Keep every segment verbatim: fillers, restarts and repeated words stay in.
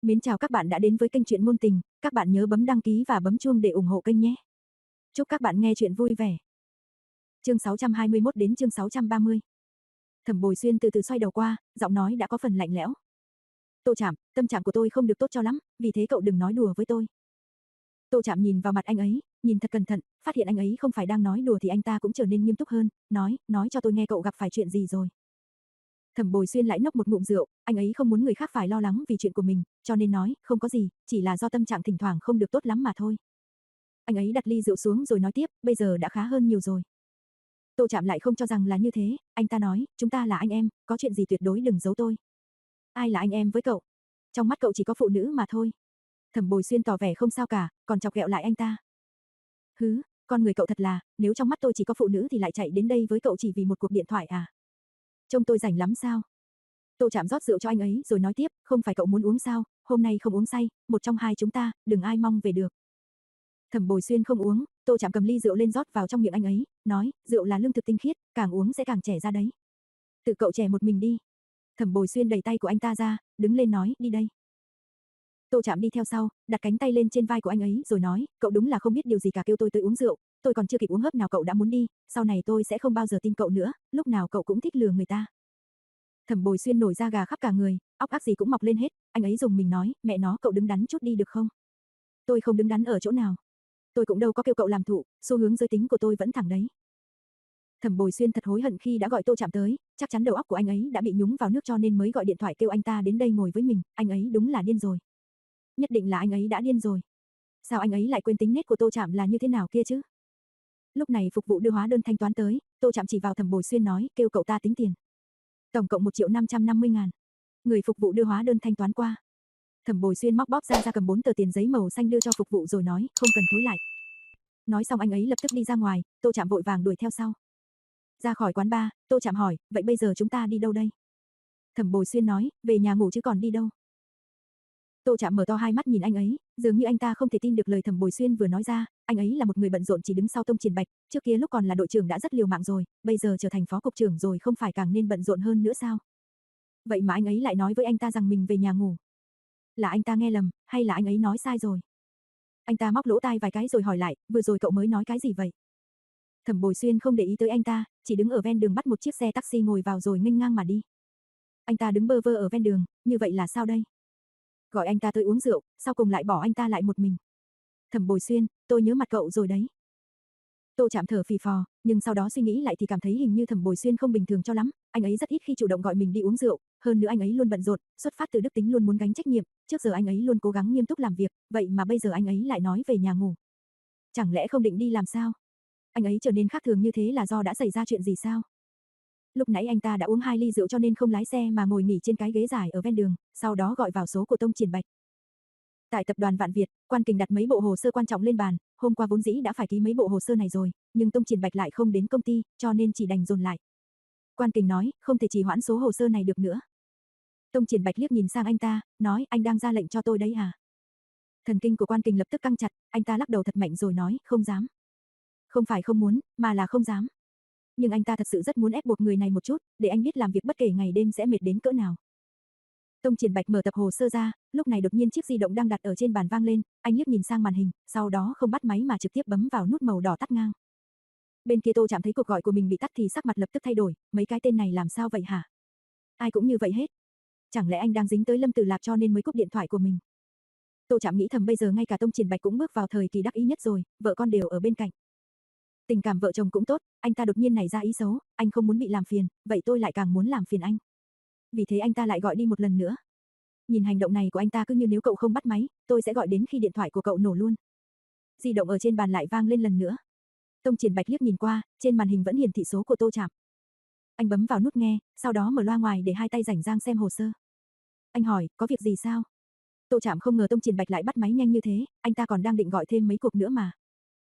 Mến chào các bạn đã đến với kênh truyện ngôn tình, các bạn nhớ bấm đăng ký và bấm chuông để ủng hộ kênh nhé. Chúc các bạn nghe truyện vui vẻ. Chương sáu trăm hai mươi mốt đến chương sáu trăm ba mươi. Thẩm Bồi Xuyên từ từ xoay đầu qua, giọng nói đã có phần lạnh lẽo. Tô Trạm, tâm trạng của tôi không được tốt cho lắm, vì thế cậu đừng nói đùa với tôi. Tô Trạm nhìn vào mặt anh ấy, nhìn thật cẩn thận, phát hiện anh ấy không phải đang nói đùa thì anh ta cũng trở nên nghiêm túc hơn, nói, nói cho tôi nghe cậu gặp phải chuyện gì rồi. Thẩm Bồi Xuyên lại nốc một ngụm rượu, anh ấy không muốn người khác phải lo lắng vì chuyện của mình, cho nên nói, không có gì, chỉ là do tâm trạng thỉnh thoảng không được tốt lắm mà thôi. Anh ấy đặt ly rượu xuống rồi nói tiếp, bây giờ đã khá hơn nhiều rồi. Tô Trạm lại không cho rằng là như thế, anh ta nói, chúng ta là anh em, có chuyện gì tuyệt đối đừng giấu tôi. Ai là anh em với cậu? Trong mắt cậu chỉ có phụ nữ mà thôi. Thẩm Bồi Xuyên tỏ vẻ không sao cả, còn chọc ghẹo lại anh ta. Hứ, con người cậu thật là, nếu trong mắt tôi chỉ có phụ nữ thì lại chạy đến đây với cậu chỉ vì một cuộc điện thoại à? Trông tôi rảnh lắm sao? Tô Trạm rót rượu cho anh ấy rồi nói tiếp, không phải cậu muốn uống sao, hôm nay không uống say, một trong hai chúng ta, đừng ai mong về được. Thẩm Bồi Xuyên không uống, Tô Trạm cầm ly rượu lên rót vào trong miệng anh ấy, nói, rượu là lương thực tinh khiết, càng uống sẽ càng trẻ ra đấy. Tự cậu trẻ một mình đi. Thẩm Bồi Xuyên đẩy tay của anh ta ra, đứng lên nói, đi đây. Tô Trạm đi theo sau, đặt cánh tay lên trên vai của anh ấy rồi nói, cậu đúng là không biết điều gì cả kêu tôi tới uống rượu, tôi còn chưa kịp uống hớp nào cậu đã muốn đi, sau này tôi sẽ không bao giờ tin cậu nữa, lúc nào cậu cũng thích lừa người ta. Thẩm Bồi Xuyên nổi da gà khắp cả người, óc ác gì cũng mọc lên hết, anh ấy dùng mình nói, mẹ nó cậu đứng đắn chút đi được không? Tôi không đứng đắn ở chỗ nào. Tôi cũng đâu có kêu cậu làm thụ, xu hướng giới tính của tôi vẫn thẳng đấy. Thẩm Bồi Xuyên thật hối hận khi đã gọi Tô Trạm tới, chắc chắn đầu óc của anh ấy đã bị nhúng vào nước cho nên mới gọi điện thoại kêu anh ta đến đây ngồi với mình, anh ấy đúng là điên rồi. Nhất định là anh ấy đã điên rồi. Sao anh ấy lại quên tính nết của Tô Trạm là như thế nào kia chứ? Lúc này phục vụ đưa hóa đơn thanh toán tới, Tô Trạm chỉ vào Thẩm Bồi Xuyên nói, kêu cậu ta tính tiền. Tổng cộng một triệu năm trăm năm mươi ngàn. Người phục vụ đưa hóa đơn thanh toán qua. Thẩm Bồi Xuyên móc bóp ra ra cầm bốn tờ tiền giấy màu xanh đưa cho phục vụ rồi nói, không cần thối lại. Nói xong anh ấy lập tức đi ra ngoài, Tô Trạm vội vàng đuổi theo sau. Ra khỏi quán bar, Tô Trạm hỏi, vậy bây giờ chúng ta đi đâu đây? Thẩm Bồi Xuyên nói, về nhà ngủ chứ còn đi đâu. Tô Trạm mở to hai mắt nhìn anh ấy, dường như anh ta không thể tin được lời Thẩm Bồi Xuyên vừa nói ra, anh ấy là một người bận rộn chỉ đứng sau Tông Triển Bạch, trước kia lúc còn là đội trưởng đã rất liều mạng rồi, bây giờ trở thành phó cục trưởng rồi không phải càng nên bận rộn hơn nữa sao? Vậy mà anh ấy lại nói với anh ta rằng mình về nhà ngủ. Là anh ta nghe lầm, hay là anh ấy nói sai rồi? Anh ta móc lỗ tai vài cái rồi hỏi lại, vừa rồi cậu mới nói cái gì vậy? Thẩm Bồi Xuyên không để ý tới anh ta, chỉ đứng ở ven đường bắt một chiếc xe taxi ngồi vào rồi nghênh ngang mà đi. Anh ta đứng bơ vơ ở ven đường, như vậy là sao đây? Gọi anh ta tới uống rượu, sau cùng lại bỏ anh ta lại một mình. Thẩm Bồi Xuyên, tôi nhớ mặt cậu rồi đấy. Tô Trạm thở phì phò, nhưng sau đó suy nghĩ lại thì cảm thấy hình như Thẩm Bồi Xuyên không bình thường cho lắm, anh ấy rất ít khi chủ động gọi mình đi uống rượu, hơn nữa anh ấy luôn bận rộn, xuất phát từ đức tính luôn muốn gánh trách nhiệm, trước giờ anh ấy luôn cố gắng nghiêm túc làm việc, vậy mà bây giờ anh ấy lại nói về nhà ngủ. Chẳng lẽ không định đi làm sao? Anh ấy trở nên khác thường như thế là do đã xảy ra chuyện gì sao? Lúc nãy anh ta đã uống hai ly rượu cho nên không lái xe mà ngồi nghỉ trên cái ghế dài ở ven đường, sau đó gọi vào số của Tông Triển Bạch. Tại tập đoàn Vạn Việt, Quan Kình đặt mấy bộ hồ sơ quan trọng lên bàn, hôm qua vốn dĩ đã phải ký mấy bộ hồ sơ này rồi, nhưng Tông Triển Bạch lại không đến công ty, cho nên chỉ đành dồn lại. Quan Kình nói, không thể trì hoãn số hồ sơ này được nữa. Tông Triển Bạch liếc nhìn sang anh ta, nói, anh đang ra lệnh cho tôi đấy à? Thần kinh của Quan Kình lập tức căng chặt, anh ta lắc đầu thật mạnh rồi nói, không dám. Không phải không muốn, mà là không dám. Nhưng anh ta thật sự rất muốn ép buộc người này một chút, để anh biết làm việc bất kể ngày đêm sẽ mệt đến cỡ nào. Tông Triển Bạch mở tập hồ sơ ra, lúc này đột nhiên chiếc di động đang đặt ở trên bàn vang lên, anh liếc nhìn sang màn hình, sau đó không bắt máy mà trực tiếp bấm vào nút màu đỏ tắt ngang. Bên kia Tô Trạm thấy cuộc gọi của mình bị tắt thì sắc mặt lập tức thay đổi, mấy cái tên này làm sao vậy hả? Ai cũng như vậy hết. Chẳng lẽ anh đang dính tới Lâm Tử Lạp cho nên mới cúp điện thoại của mình? Tô Trạm nghĩ thầm bây giờ ngay cả Tông Triển Bạch cũng bước vào thời kỳ đắc ý nhất rồi, vợ con đều ở bên cạnh. Tình cảm vợ chồng cũng tốt, anh ta đột nhiên nảy ra ý xấu, anh không muốn bị làm phiền, vậy tôi lại càng muốn làm phiền anh. Vì thế anh ta lại gọi đi một lần nữa. Nhìn hành động này của anh ta cứ như nếu cậu không bắt máy, tôi sẽ gọi đến khi điện thoại của cậu nổ luôn. Di động ở trên bàn lại vang lên lần nữa. Tông Triển Bạch liếc nhìn qua, trên màn hình vẫn hiển thị số của Tô Trạm. Anh bấm vào nút nghe, sau đó mở loa ngoài để hai tay rảnh rang xem hồ sơ. Anh hỏi, có việc gì sao? Tô Trạm không ngờ Tông Triển Bạch lại bắt máy nhanh như thế, anh ta còn đang định gọi thêm mấy cuộc nữa mà.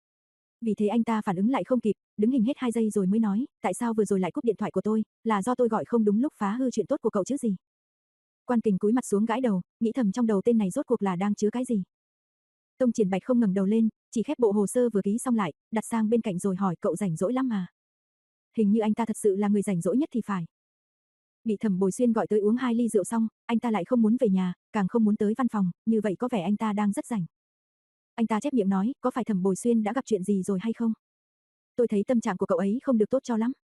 Vì thế anh ta phản ứng lại không kịp, đứng hình hết hai giây rồi mới nói, tại sao vừa rồi lại cúp điện thoại của tôi, là do tôi gọi không đúng lúc phá hư chuyện tốt của cậu chứ gì. Quan Kình cúi mặt xuống gãi đầu, nghĩ thầm trong đầu tên này rốt cuộc là đang chứa cái gì. Tông Triển Bạch không ngẩng đầu lên, chỉ khép bộ hồ sơ vừa ký xong lại, đặt sang bên cạnh rồi hỏi cậu rảnh rỗi lắm mà. Hình như anh ta thật sự là người rảnh rỗi nhất thì phải. Bị Thẩm Bồi Xuyên gọi tới uống hai ly rượu xong, anh ta lại không muốn về nhà, càng không muốn tới văn phòng, như vậy có vẻ anh ta đang rất rảnh. Anh ta chép miệng nói, có phải Thẩm Bồi Xuyên đã gặp chuyện gì rồi hay không? Tôi thấy tâm trạng của cậu ấy không được tốt cho lắm.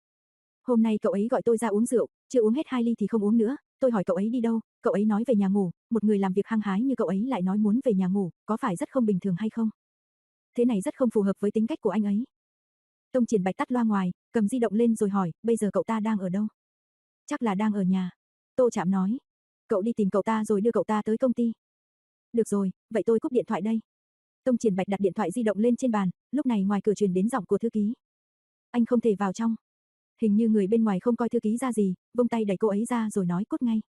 Hôm nay cậu ấy gọi tôi ra uống rượu, chưa uống hết hai ly thì không uống nữa, tôi hỏi cậu ấy đi đâu, cậu ấy nói về nhà ngủ, một người làm việc hăng hái như cậu ấy lại nói muốn về nhà ngủ, có phải rất không bình thường hay không? Thế này rất không phù hợp với tính cách của anh ấy. Tông Triển Bạch tắt loa ngoài, cầm di động lên rồi hỏi, bây giờ cậu ta đang ở đâu? Chắc là đang ở nhà. Tô Trạm nói. Cậu đi tìm cậu ta rồi đưa cậu ta tới công ty. Được rồi, vậy tôi cúp điện thoại đây. Tông Triển Bạch đặt điện thoại di động lên trên bàn, lúc này ngoài cửa truyền đến giọng của thư ký. Anh không thể vào trong. Hình như người bên ngoài không coi thư ký ra gì, vung tay đẩy cô ấy ra rồi nói cút ngay.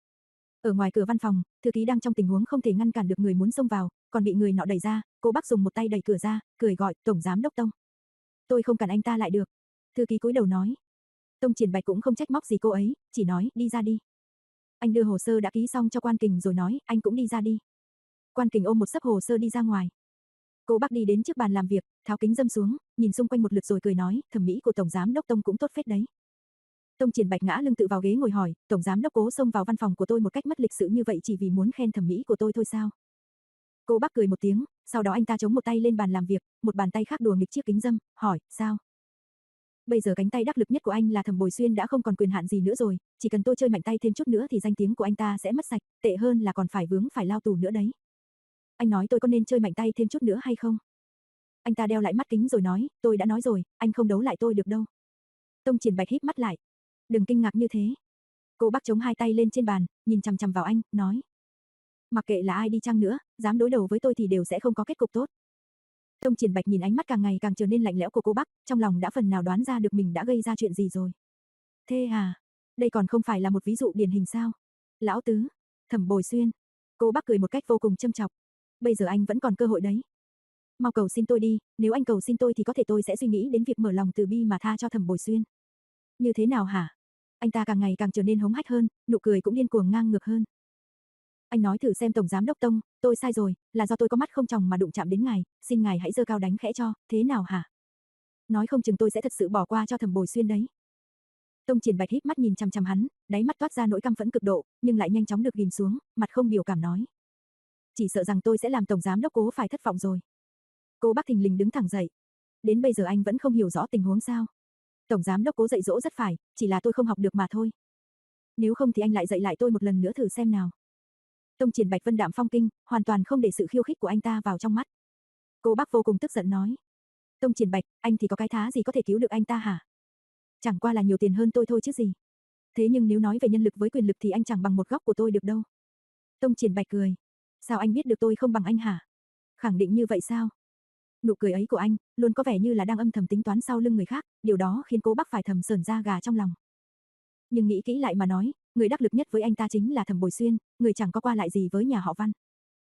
Ở ngoài cửa văn phòng, thư ký đang trong tình huống không thể ngăn cản được người muốn xông vào, còn bị người nọ đẩy ra, cô bác dùng một tay đẩy cửa ra, cười gọi, tổng giám đốc Tông. Tôi không cản anh ta lại được. Thư ký cúi đầu nói. Tông Triển Bạch cũng không trách móc gì cô ấy, chỉ nói, đi ra đi. Anh đưa hồ sơ đã ký xong cho Quan Kình rồi nói, anh cũng đi ra đi. Quan Kình ôm một xấp hồ sơ đi ra ngoài. Cô bác đi đến trước bàn làm việc, tháo kính dâm xuống, nhìn xung quanh một lượt rồi cười nói, thẩm mỹ của tổng giám đốc Tông cũng tốt phết đấy. Tông Triển Bạch ngã lưng tự vào ghế ngồi hỏi, tổng giám đốc Cố xông vào văn phòng của tôi một cách mất lịch sự như vậy chỉ vì muốn khen thẩm mỹ của tôi thôi sao? Cô bác cười một tiếng, sau đó anh ta chống một tay lên bàn làm việc, một bàn tay khác đùa nghịch chiếc kính dâm, hỏi, sao? Bây giờ cánh tay đắc lực nhất của anh là Thẩm Bồi Xuyên đã không còn quyền hạn gì nữa rồi, chỉ cần tôi chơi mạnh tay thêm chút nữa thì danh tiếng của anh ta sẽ mất sạch, tệ hơn là còn phải vướng phải lao tù nữa đấy. Anh nói tôi có nên chơi mạnh tay thêm chút nữa hay không? Anh ta đeo lại mắt kính rồi nói, tôi đã nói rồi, anh không đấu lại tôi được đâu. Tông Triển Bạch híp mắt lại. Đừng kinh ngạc như thế. Cô bác chống hai tay lên trên bàn, nhìn chằm chằm vào anh, nói. Mặc kệ là ai đi chăng nữa, dám đối đầu với tôi thì đều sẽ không có kết cục tốt. Tông Triển Bạch nhìn ánh mắt càng ngày càng trở nên lạnh lẽo của cô bác, trong lòng đã phần nào đoán ra được mình đã gây ra chuyện gì rồi. Thế à? Đây còn không phải là một ví dụ điển hình sao? Lão tứ, Thẩm Bồi Xuyên. Cô bác cười một cách vô cùng châm chọc. Bây giờ anh vẫn còn cơ hội đấy. Mau cầu xin tôi đi, nếu anh cầu xin tôi thì có thể tôi sẽ suy nghĩ đến việc mở lòng từ bi mà tha cho Thẩm Bồi Xuyên. Như thế nào hả? Anh ta càng ngày càng trở nên hống hách hơn, nụ cười cũng điên cuồng ngang ngược hơn. Anh nói thử xem tổng giám đốc Tông, tôi sai rồi, là do tôi có mắt không tròng mà đụng chạm đến ngài, xin ngài hãy giơ cao đánh khẽ cho, thế nào hả? Nói không chừng tôi sẽ thật sự bỏ qua cho Thẩm Bồi Xuyên đấy. Tông Triển Bạch híp mắt nhìn chằm chằm hắn, đáy mắt toát ra nỗi căm phẫn cực độ, nhưng lại nhanh chóng được ghim xuống, mặt không biểu cảm nói. Chỉ sợ rằng tôi sẽ làm tổng giám đốc Cố phải thất vọng rồi. Cô bác thình lình đứng thẳng dậy. Đến bây giờ anh vẫn không hiểu rõ tình huống sao? Tổng giám đốc Cố dạy dỗ rất phải, chỉ là tôi không học được mà thôi. Nếu không thì anh lại dạy lại tôi một lần nữa thử xem nào. Tông Triển Bạch vân đạm phong kinh, hoàn toàn không để sự khiêu khích của anh ta vào trong mắt. Cô bác vô cùng tức giận nói. Tông Triển Bạch, anh thì có cái thá gì có thể cứu được anh ta hả? Chẳng qua là nhiều tiền hơn tôi thôi chứ gì. Thế nhưng nếu nói về nhân lực với quyền lực thì anh chẳng bằng một góc của tôi được đâu. Tông Triển Bạch cười. Sao anh biết được tôi không bằng anh hả? Khẳng định như vậy sao? Nụ cười ấy của anh, luôn có vẻ như là đang âm thầm tính toán sau lưng người khác, điều đó khiến cô bác phải thầm sờn da gà trong lòng. Nhưng nghĩ kỹ lại mà nói, người đắc lực nhất với anh ta chính là Thẩm Bồi Xuyên, người chẳng có qua lại gì với nhà họ Văn.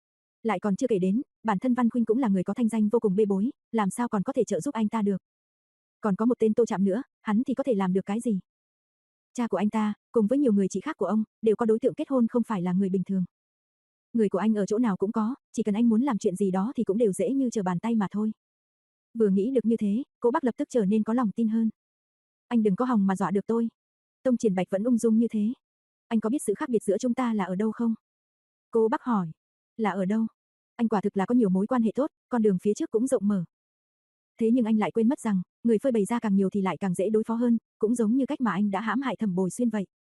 Lại còn chưa kể đến, bản thân Văn Khuynh cũng là người có thanh danh vô cùng bê bối, làm sao còn có thể trợ giúp anh ta được. Còn có một tên Tô Trạm nữa, hắn thì có thể làm được cái gì? Cha của anh ta, cùng với nhiều người chị khác của ông, đều có đối tượng kết hôn không phải là người bình thường. Người của anh ở chỗ nào cũng có, chỉ cần anh muốn làm chuyện gì đó thì cũng đều dễ như trở bàn tay mà thôi. Vừa nghĩ được như thế, cô bác lập tức trở nên có lòng tin hơn. Anh đừng có hòng mà dọa được tôi. Tông Triển Bạch vẫn ung dung như thế. Anh có biết sự khác biệt giữa chúng ta là ở đâu không? Cô bác hỏi. Là ở đâu? Anh quả thực là có nhiều mối quan hệ tốt, con đường phía trước cũng rộng mở. Thế nhưng anh lại quên mất rằng, người phơi bày ra càng nhiều thì lại càng dễ đối phó hơn, cũng giống như cách mà anh đã hãm hại Thẩm Bồi Xuyên vậy.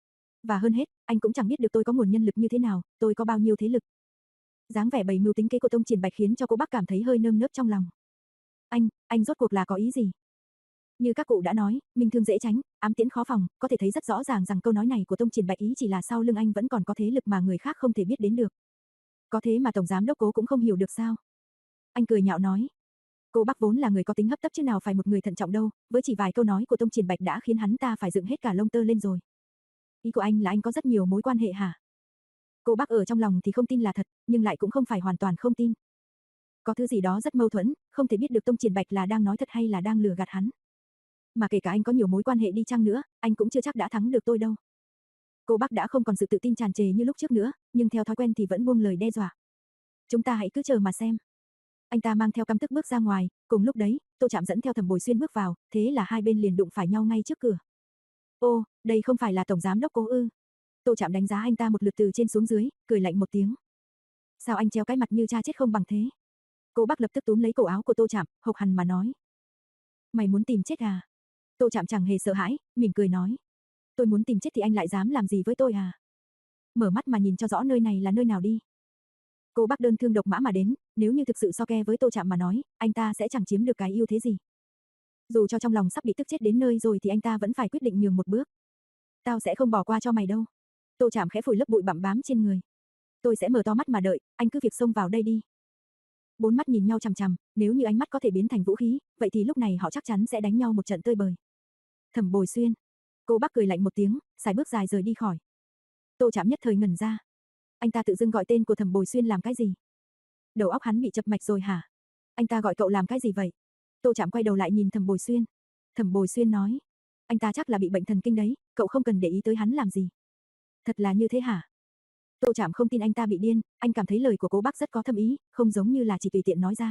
Và hơn hết, anh cũng chẳng biết được tôi có nguồn nhân lực như thế nào, tôi có bao nhiêu thế lực. Dáng vẻ bày mưu tính kế của Tông Triển Bạch khiến cho cô bác cảm thấy hơi nơm nớp trong lòng. Anh, anh rốt cuộc là có ý gì? Như các cụ đã nói, minh thương dễ tránh, ám tiễn khó phòng, có thể thấy rất rõ ràng rằng câu nói này của Tông Triển Bạch ý chỉ là sau lưng anh vẫn còn có thế lực mà người khác không thể biết đến được. Có thế mà tổng giám đốc Cố cũng không hiểu được sao? Anh cười nhạo nói. Cô bác vốn là người có tính hấp tấp chứ nào phải một người thận trọng đâu, với chỉ vài câu nói của Tông Triển Bạch đã khiến hắn ta phải dựng hết cả lông tơ lên rồi. Ý của anh là anh có rất nhiều mối quan hệ hả? Cô bác ở trong lòng thì không tin là thật, nhưng lại cũng không phải hoàn toàn không tin. Có thứ gì đó rất mâu thuẫn, không thể biết được Tông Triển Bạch là đang nói thật hay là đang lừa gạt hắn. Mà kể cả anh có nhiều mối quan hệ đi chăng nữa, anh cũng chưa chắc đã thắng được tôi đâu. Cô bác đã không còn sự tự tin tràn trề như lúc trước nữa, nhưng theo thói quen thì vẫn buông lời đe dọa. Chúng ta hãy cứ chờ mà xem. Anh ta mang theo căm tức bước ra ngoài, cùng lúc đấy, Tô Trạm dẫn theo Thẩm Bồi Xuyên bước vào, thế là hai bên liền đụng phải nhau ngay trước cửa. Ô, đây không phải là tổng giám đốc Cố ư? Tô Trạm đánh giá anh ta một lượt từ trên xuống dưới, cười lạnh một tiếng. Sao anh treo cái mặt như cha chết không bằng thế? Cố Bắc lập tức túm lấy cổ áo của Tô Trạm, hộc hằn mà nói. Mày muốn tìm chết à? Tô Trạm chẳng hề sợ hãi, mỉm cười nói. Tôi muốn tìm chết thì anh lại dám làm gì với tôi à? Mở mắt mà nhìn cho rõ nơi này là nơi nào đi. Cố Bắc đơn thương độc mã mà đến, nếu như thực sự so ke với Tô Trạm mà nói, anh ta sẽ chẳng chiếm được cái ưu thế gì. Dù cho trong lòng sắp bị tức chết đến nơi rồi thì anh ta vẫn phải quyết định nhường một bước. Tao sẽ không bỏ qua cho mày đâu. Tô Trạm khẽ phủi lớp bụi bặm bám trên người. Tôi sẽ mở to mắt mà đợi, anh cứ việc xông vào đây đi. Bốn mắt nhìn nhau chằm chằm, nếu như ánh mắt có thể biến thành vũ khí, vậy thì lúc này họ chắc chắn sẽ đánh nhau một trận tơi bời. Thẩm Bồi Xuyên. Cố Bắc cười lạnh một tiếng, sải bước dài rời đi khỏi. Tô Trạm nhất thời ngẩn ra. Anh ta tự dưng gọi tên của Thẩm Bồi Xuyên làm cái gì? Đầu óc hắn bị chập mạch rồi hả? Anh ta gọi cậu làm cái gì vậy? Tô Trạm quay đầu lại nhìn Thẩm Bồi Xuyên. Thẩm Bồi Xuyên nói. Anh ta chắc là bị bệnh thần kinh đấy, cậu không cần để ý tới hắn làm gì. Thật là như thế hả? Tô Trạm không tin anh ta bị điên, anh cảm thấy lời của Cố Bắc rất có thâm ý, không giống như là chỉ tùy tiện nói ra.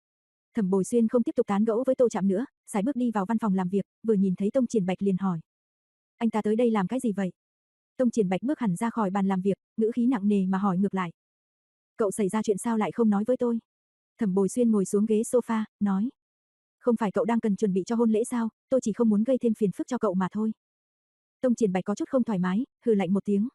Thẩm Bồi Xuyên không tiếp tục tán gẫu với Tô Trạm nữa, sải bước đi vào văn phòng làm việc, vừa nhìn thấy Tông Triển Bạch liền hỏi. Anh ta tới đây làm cái gì vậy? Tông Triển Bạch bước hẳn ra khỏi bàn làm việc, ngữ khí nặng nề mà hỏi ngược lại. Cậu xảy ra chuyện sao lại không nói với tôi? Thẩm Bồi Xuyên ngồi xuống ghế sofa, nói. Không phải cậu đang cần chuẩn bị cho hôn lễ sao, tôi chỉ không muốn gây thêm phiền phức cho cậu mà thôi. Tông Triển Bạch có chút không thoải mái, hừ lạnh một tiếng.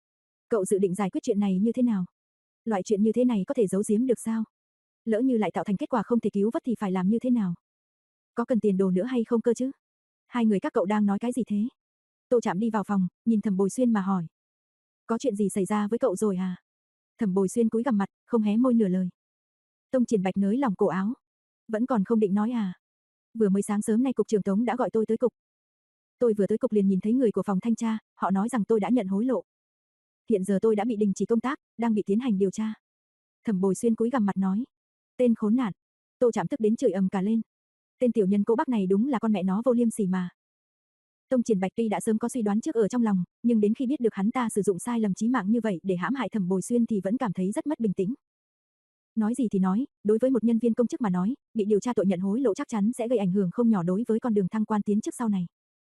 Cậu dự định giải quyết chuyện này như thế nào? Loại chuyện như thế này có thể giấu giếm được sao? Lỡ như lại tạo thành kết quả không thể cứu vớt thì phải làm như thế nào? Có cần tiền đồ nữa hay không cơ chứ? Hai người các cậu đang nói cái gì thế? Tô Trạm đi vào phòng, nhìn Thẩm Bồi Xuyên mà hỏi. Có chuyện gì xảy ra với cậu rồi à? Thẩm Bồi Xuyên cúi gằm mặt, không hé môi nửa lời. Tông Triển Bạch nới lỏng cổ áo. Vẫn còn không định nói à? Vừa mới sáng sớm nay cục trưởng Tống đã gọi tôi tới cục. Tôi vừa tới cục liền nhìn thấy người của phòng thanh tra, họ nói rằng tôi đã nhận hối lộ. Hiện giờ tôi đã bị đình chỉ công tác, đang bị tiến hành điều tra. Thẩm Bồi Xuyên cúi gằm mặt nói. Tên khốn nạn. Tô Trạm tức đến chửi ầm cả lên. Tên tiểu nhân Cố Bắc này đúng là con mẹ nó vô liêm sỉ mà. Tông Triển Bạch tuy đã sớm có suy đoán trước ở trong lòng, nhưng đến khi biết được hắn ta sử dụng sai lầm chí mạng như vậy để hãm hại Thẩm Bồi Xuyên thì vẫn cảm thấy rất mất bình tĩnh. Nói gì thì nói, đối với một nhân viên công chức mà nói, bị điều tra tội nhận hối lộ chắc chắn sẽ gây ảnh hưởng không nhỏ đối với con đường thăng quan tiến chức sau này.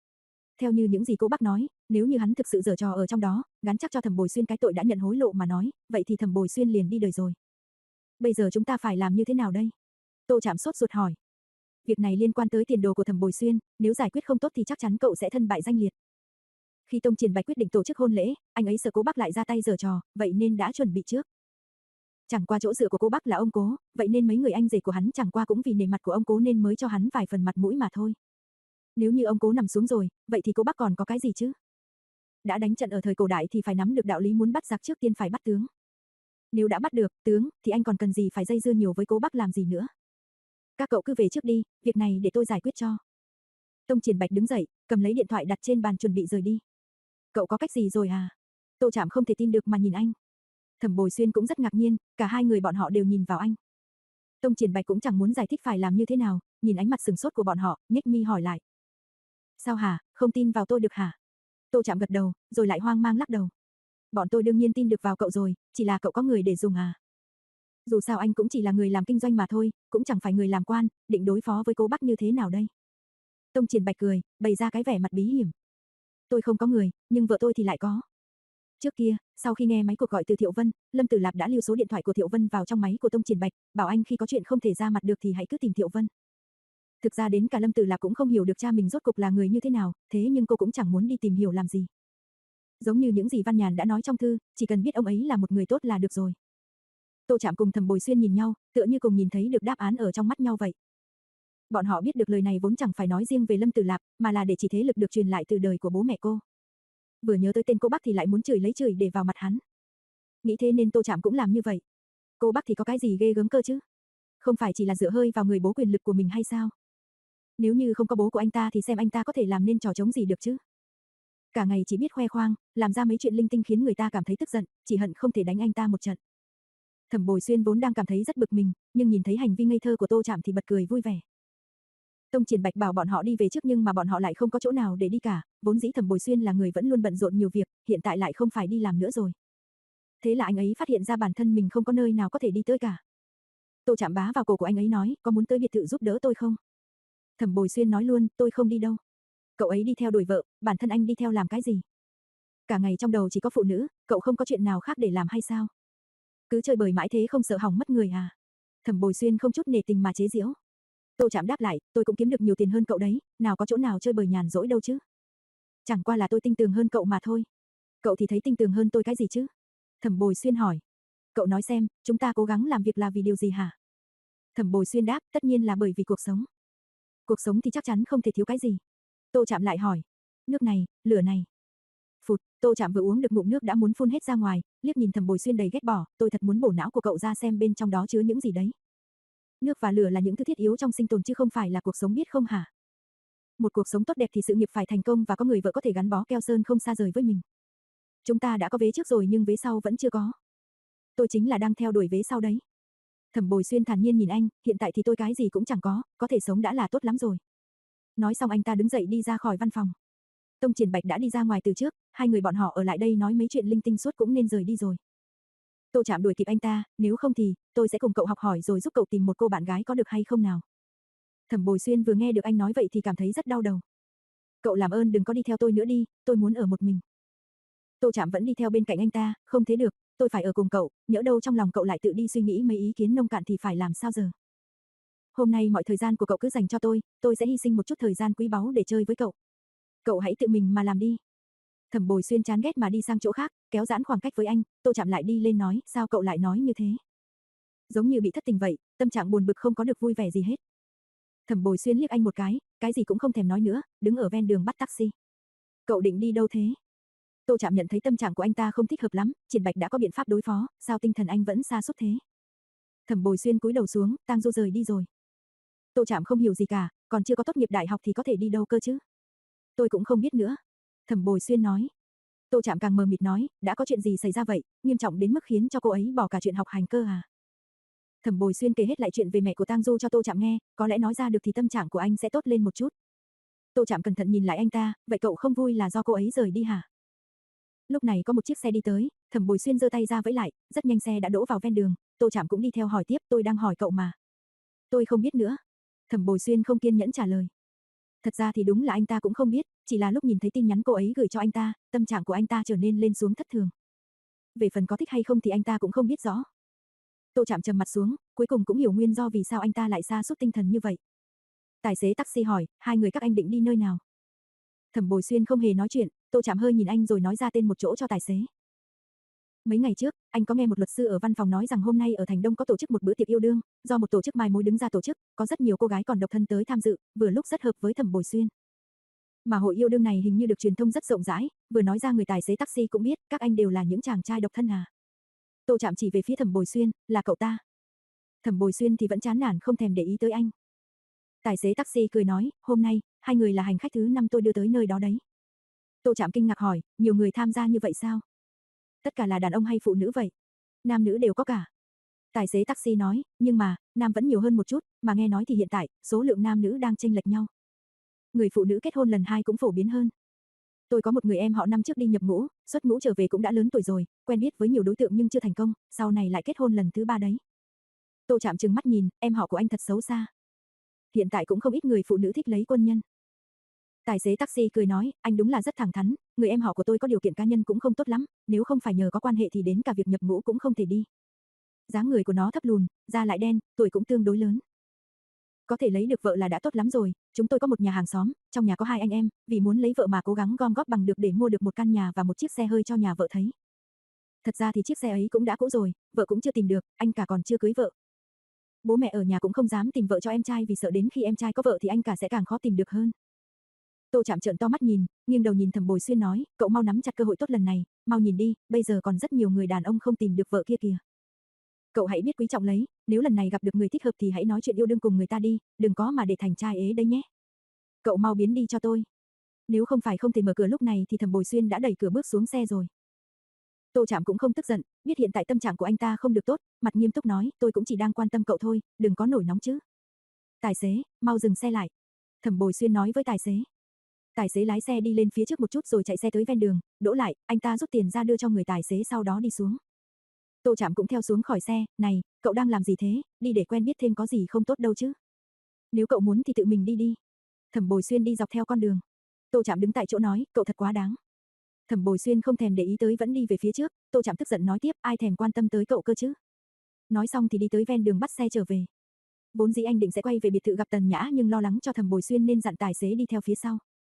Theo như những gì Cố Bắc nói, nếu như hắn thực sự giở trò ở trong đó, gắn chắc cho Thẩm Bồi Xuyên cái tội đã nhận hối lộ mà nói, vậy thì Thẩm Bồi Xuyên liền đi đời rồi. Bây giờ chúng ta phải làm như thế nào đây? Tô Trạm sốt ruột hỏi. Việc này liên quan tới tiền đồ của Thẩm Bồi Xuyên, nếu giải quyết không tốt thì chắc chắn cậu sẽ thân bại danh liệt. Khi Tông Triển Bạch quyết định tổ chức hôn lễ, anh ấy sợ Cố Bắc lại ra tay giở trò, vậy nên đã chuẩn bị trước. Chẳng qua chỗ dựa của Cố Bắc là ông Cố, vậy nên mấy người anh rể của hắn chẳng qua cũng vì nể mặt của ông Cố nên mới cho hắn vài phần mặt mũi mà thôi. Nếu như ông Cố nằm xuống rồi, vậy thì Cố Bắc còn có cái gì chứ? Đã đánh trận ở thời cổ đại thì phải nắm được đạo lý muốn bắt giặc trước tiên phải bắt tướng. Nếu đã bắt được tướng, thì anh còn cần gì phải dây dưa nhiều với Cố Bắc làm gì nữa? Các cậu cứ về trước đi, việc này để tôi giải quyết cho. Tông Triển Bạch đứng dậy, cầm lấy điện thoại đặt trên bàn chuẩn bị rời đi. Cậu có cách gì rồi à? Tô Trạm không thể tin được mà nhìn anh. Thẩm Bồi Xuyên cũng rất ngạc nhiên, cả hai người bọn họ đều nhìn vào anh. Tông Triển Bạch cũng chẳng muốn giải thích phải làm như thế nào, nhìn ánh mặt sừng sốt của bọn họ, nhếch mi hỏi lại. Sao hả, không tin vào tôi được hả? Tô Trạm gật đầu, rồi lại hoang mang lắc đầu. Bọn tôi đương nhiên tin được vào cậu rồi, chỉ là cậu có người để dùng à? Dù sao anh cũng chỉ là người làm kinh doanh mà thôi, cũng chẳng phải người làm quan, định đối phó với Cố Bắc như thế nào đây? Tông Triển Bạch cười, bày ra cái vẻ mặt bí hiểm. Tôi không có người, nhưng vợ tôi thì lại có. Trước kia, sau khi nghe máy cuộc gọi từ Thiệu Vân, Lâm Tử Lạp đã lưu số điện thoại của Thiệu Vân vào trong máy của Tông Triển Bạch, bảo anh khi có chuyện không thể ra mặt được thì hãy cứ tìm Thiệu Vân. Thực ra đến cả Lâm Tử Lạp cũng không hiểu được cha mình rốt cục là người như thế nào, thế nhưng cô cũng chẳng muốn đi tìm hiểu làm gì. Giống như những gì Văn Nhàn đã nói trong thư, chỉ cần biết ông ấy là một người tốt là được rồi. Tô Trạm cùng Thẩm Bồi Xuyên nhìn nhau, tựa như cùng nhìn thấy được đáp án ở trong mắt nhau vậy. Bọn họ biết được lời này vốn chẳng phải nói riêng về Lâm Tử Lạp, mà là để chỉ thế lực được truyền lại từ đời của bố mẹ cô. Vừa nhớ tới tên cô Bắc thì lại muốn chửi lấy chửi để vào mặt hắn. Nghĩ thế nên Tô Trạm cũng làm như vậy. Cô Bắc thì có cái gì ghê gớm cơ chứ? Không phải chỉ là dựa hơi vào người bố quyền lực của mình hay sao? Nếu như không có bố của anh ta thì xem anh ta có thể làm nên trò trống gì được chứ? Cả ngày chỉ biết khoe khoang, làm ra mấy chuyện linh tinh khiến người ta cảm thấy tức giận, chỉ hận không thể đánh anh ta một trận. Thẩm Bồi Xuyên vốn đang cảm thấy rất bực mình, nhưng nhìn thấy hành vi ngây thơ của Tô Trạm thì bật cười vui vẻ. Tông Triển Bạch bảo bọn họ đi về trước nhưng mà bọn họ lại không có chỗ nào để đi cả, vốn dĩ Thẩm Bồi Xuyên là người vẫn luôn bận rộn nhiều việc, hiện tại lại không phải đi làm nữa rồi. Thế là anh ấy phát hiện ra bản thân mình không có nơi nào có thể đi tới cả. Tô Trạm bá vào cổ của anh ấy nói, có muốn tới biệt thự giúp đỡ tôi không? Thẩm Bồi Xuyên nói luôn, tôi không đi đâu. Cậu ấy đi theo đuổi vợ, bản thân anh đi theo làm cái gì? Cả ngày trong đầu chỉ có phụ nữ, cậu không có chuyện nào khác để làm hay sao? Cứ chơi bời mãi thế không sợ hỏng mất người à? Thẩm Bồi Xuyên không chút nể tình mà chế giễu. Tô Trạm đáp lại, tôi cũng kiếm được nhiều tiền hơn cậu đấy, nào có chỗ nào chơi bời nhàn rỗi đâu chứ. Chẳng qua là tôi tinh tường hơn cậu mà thôi. Cậu thì thấy tinh tường hơn tôi cái gì chứ? Thẩm Bồi Xuyên hỏi. Cậu nói xem, chúng ta cố gắng làm việc là vì điều gì hả? Thẩm Bồi Xuyên đáp, tất nhiên là bởi vì cuộc sống. Cuộc sống thì chắc chắn không thể thiếu cái gì. Tô Trạm lại hỏi. Nước này, lửa này. Phụt, Tô Trạm vừa uống được ngụm nước đã muốn phun hết ra ngoài, liếc nhìn Thẩm Bồi Xuyên đầy ghét bỏ, tôi thật muốn bổ não của cậu ra xem bên trong đó chứa những gì đấy. Nước và lửa là những thứ thiết yếu trong sinh tồn chứ không phải là cuộc sống biết không hả? Một cuộc sống tốt đẹp thì sự nghiệp phải thành công và có người vợ có thể gắn bó keo sơn không xa rời với mình. Chúng ta đã có vế trước rồi nhưng vế sau vẫn chưa có. Tôi chính là đang theo đuổi vế sau đấy. Thẩm Bồi Xuyên thản nhiên nhìn anh, hiện tại thì tôi cái gì cũng chẳng có, có thể sống đã là tốt lắm rồi. Nói xong anh ta đứng dậy đi ra khỏi văn phòng. Tông Triển Bạch đã đi ra ngoài từ trước, hai người bọn họ ở lại đây nói mấy chuyện linh tinh suốt cũng nên rời đi rồi. Tô Trạm đuổi kịp anh ta, nếu không thì, tôi sẽ cùng cậu học hỏi rồi giúp cậu tìm một cô bạn gái có được hay không nào. Thẩm Bồi Xuyên vừa nghe được anh nói vậy thì cảm thấy rất đau đầu. Cậu làm ơn đừng có đi theo tôi nữa đi, tôi muốn ở một mình. Tô Trạm vẫn đi theo bên cạnh anh ta, không thế được, tôi phải ở cùng cậu, nhỡ đâu trong lòng cậu lại tự đi suy nghĩ mấy ý kiến nông cạn thì phải làm sao giờ. Hôm nay mọi thời gian của cậu cứ dành cho tôi, tôi sẽ hy sinh một chút thời gian quý báu để chơi với cậu. Cậu hãy tự mình mà làm đi. Thẩm Bồi Xuyên chán ghét mà đi sang chỗ khác, kéo giãn khoảng cách với anh, Tô Trạm lại đi lên nói, sao cậu lại nói như thế? Giống như bị thất tình vậy, tâm trạng buồn bực không có được vui vẻ gì hết. Thẩm Bồi Xuyên liếc anh một cái, cái gì cũng không thèm nói nữa, đứng ở ven đường bắt taxi. Cậu định đi đâu thế? Tô Trạm nhận thấy tâm trạng của anh ta không thích hợp lắm, Triển Bạch đã có biện pháp đối phó, sao tinh thần anh vẫn sa sút thế? Thẩm Bồi Xuyên cúi đầu xuống, Tang Du rời đi rồi. Tô Trạm không hiểu gì cả, còn chưa có tốt nghiệp đại học thì có thể đi đâu cơ chứ? Tôi cũng không biết nữa. Thẩm Bồi Xuyên nói. Tô Trạm càng mờ mịt nói, đã có chuyện gì xảy ra vậy, nghiêm trọng đến mức khiến cho cô ấy bỏ cả chuyện học hành cơ à? Thẩm Bồi Xuyên kể hết lại chuyện về mẹ của Tang Du cho Tô Trạm nghe, có lẽ nói ra được thì tâm trạng của anh sẽ tốt lên một chút. Tô Trạm cẩn thận nhìn lại anh ta, vậy cậu không vui là do cô ấy rời đi hả? Lúc này có một chiếc xe đi tới, Thẩm Bồi Xuyên giơ tay ra vẫy lại, rất nhanh xe đã đỗ vào ven đường, Tô Trạm cũng đi theo hỏi tiếp, tôi đang hỏi cậu mà. Tôi không biết nữa. Thẩm Bồi Xuyên không kiên nhẫn trả lời. Thật ra thì đúng là anh ta cũng không biết, chỉ là lúc nhìn thấy tin nhắn cô ấy gửi cho anh ta, tâm trạng của anh ta trở nên lên xuống thất thường. Về phần có thích hay không thì anh ta cũng không biết rõ. Tô Trạm trầm mặt xuống, cuối cùng cũng hiểu nguyên do vì sao anh ta lại sa sút tinh thần như vậy. Tài xế taxi hỏi, hai người các anh định đi nơi nào? Thẩm Bồi Xuyên không hề nói chuyện, Tô Trạm hơi nhìn anh rồi nói ra tên một chỗ cho tài xế. Mấy ngày trước, anh có nghe một luật sư ở văn phòng nói rằng hôm nay ở Thành Đông có tổ chức một bữa tiệc yêu đương, do một tổ chức mai mối đứng ra tổ chức, có rất nhiều cô gái còn độc thân tới tham dự, vừa lúc rất hợp với Thẩm Bồi Xuyên. Mà hội yêu đương này hình như được truyền thông rất rộng rãi, vừa nói ra người tài xế taxi cũng biết, các anh đều là những chàng trai độc thân à. Tô Trạm chỉ về phía Thẩm Bồi Xuyên, là cậu ta. Thẩm Bồi Xuyên thì vẫn chán nản không thèm để ý tới anh. Tài xế taxi cười nói, hôm nay, hai người là hành khách thứ năm tôi đưa tới nơi đó đấy. Tô Trạm kinh ngạc hỏi, nhiều người tham gia như vậy sao? Tất cả là đàn ông hay phụ nữ vậy? Nam nữ đều có cả. Tài xế taxi nói, nhưng mà, nam vẫn nhiều hơn một chút, mà nghe nói thì hiện tại, số lượng nam nữ đang chênh lệch nhau. Người phụ nữ kết hôn lần hai cũng phổ biến hơn. Tôi có một người em họ năm trước đi nhập ngũ, xuất ngũ trở về cũng đã lớn tuổi rồi, quen biết với nhiều đối tượng nhưng chưa thành công, sau này lại kết hôn lần thứ ba đấy. Tô Trạm trừng mắt nhìn, em họ của anh thật xấu xa. Hiện tại cũng không ít người phụ nữ thích lấy quân nhân. Tài xế taxi cười nói, anh đúng là rất thẳng thắn, người em họ của tôi có điều kiện cá nhân cũng không tốt lắm, nếu không phải nhờ có quan hệ thì đến cả việc nhập ngũ cũng không thể đi. Dáng người của nó thấp lùn, da lại đen, tuổi cũng tương đối lớn. Có thể lấy được vợ là đã tốt lắm rồi, chúng tôi có một nhà hàng xóm, trong nhà có hai anh em, vì muốn lấy vợ mà cố gắng gom góp bằng được để mua được một căn nhà và một chiếc xe hơi cho nhà vợ thấy. Thật ra thì chiếc xe ấy cũng đã cũ rồi, vợ cũng chưa tìm được, anh cả còn chưa cưới vợ. Bố mẹ ở nhà cũng không dám tìm vợ cho em trai vì sợ đến khi em trai có vợ thì anh cả sẽ càng khó tìm được hơn. Tô Trạm trợn to mắt nhìn, nghiêng đầu nhìn Thẩm Bồi Xuyên nói, cậu mau nắm chặt cơ hội tốt lần này, mau nhìn đi, bây giờ còn rất nhiều người đàn ông không tìm được vợ kia kìa. Cậu hãy biết quý trọng lấy, nếu lần này gặp được người thích hợp thì hãy nói chuyện yêu đương cùng người ta đi, đừng có mà để thành trai ế đấy nhé. Cậu mau biến đi cho tôi. Nếu không phải không thể mở cửa lúc này thì Thẩm Bồi Xuyên đã đẩy cửa bước xuống xe rồi. Tô Trạm cũng không tức giận, biết hiện tại tâm trạng của anh ta không được tốt, mặt nghiêm túc nói, tôi cũng chỉ đang quan tâm cậu thôi, đừng có nổi nóng chứ. Tài xế, mau dừng xe lại. Thẩm Bồi Xuyên nói với tài xế. Tài xế lái xe đi lên phía trước một chút rồi chạy xe tới ven đường, đỗ lại, anh ta rút tiền ra đưa cho người tài xế sau đó đi xuống. Tô Trạm cũng theo xuống khỏi xe, này, cậu đang làm gì thế, đi để quen biết thêm có gì không tốt đâu chứ. Nếu cậu muốn thì tự mình đi đi. Thẩm Bồi Xuyên đi dọc theo con đường. Tô Trạm đứng tại chỗ nói, cậu thật quá đáng. Thẩm Bồi Xuyên không thèm để ý tới vẫn đi về phía trước, Tô Trạm tức giận nói tiếp, ai thèm quan tâm tới cậu cơ chứ. Nói xong thì đi tới ven đường bắt xe trở về. Vốn dĩ anh định sẽ quay về biệt thự gặp Tần Nhã nhưng lo lắng cho Thẩm Bồi Xuyên nên dặn tài xế đi theo phía sau.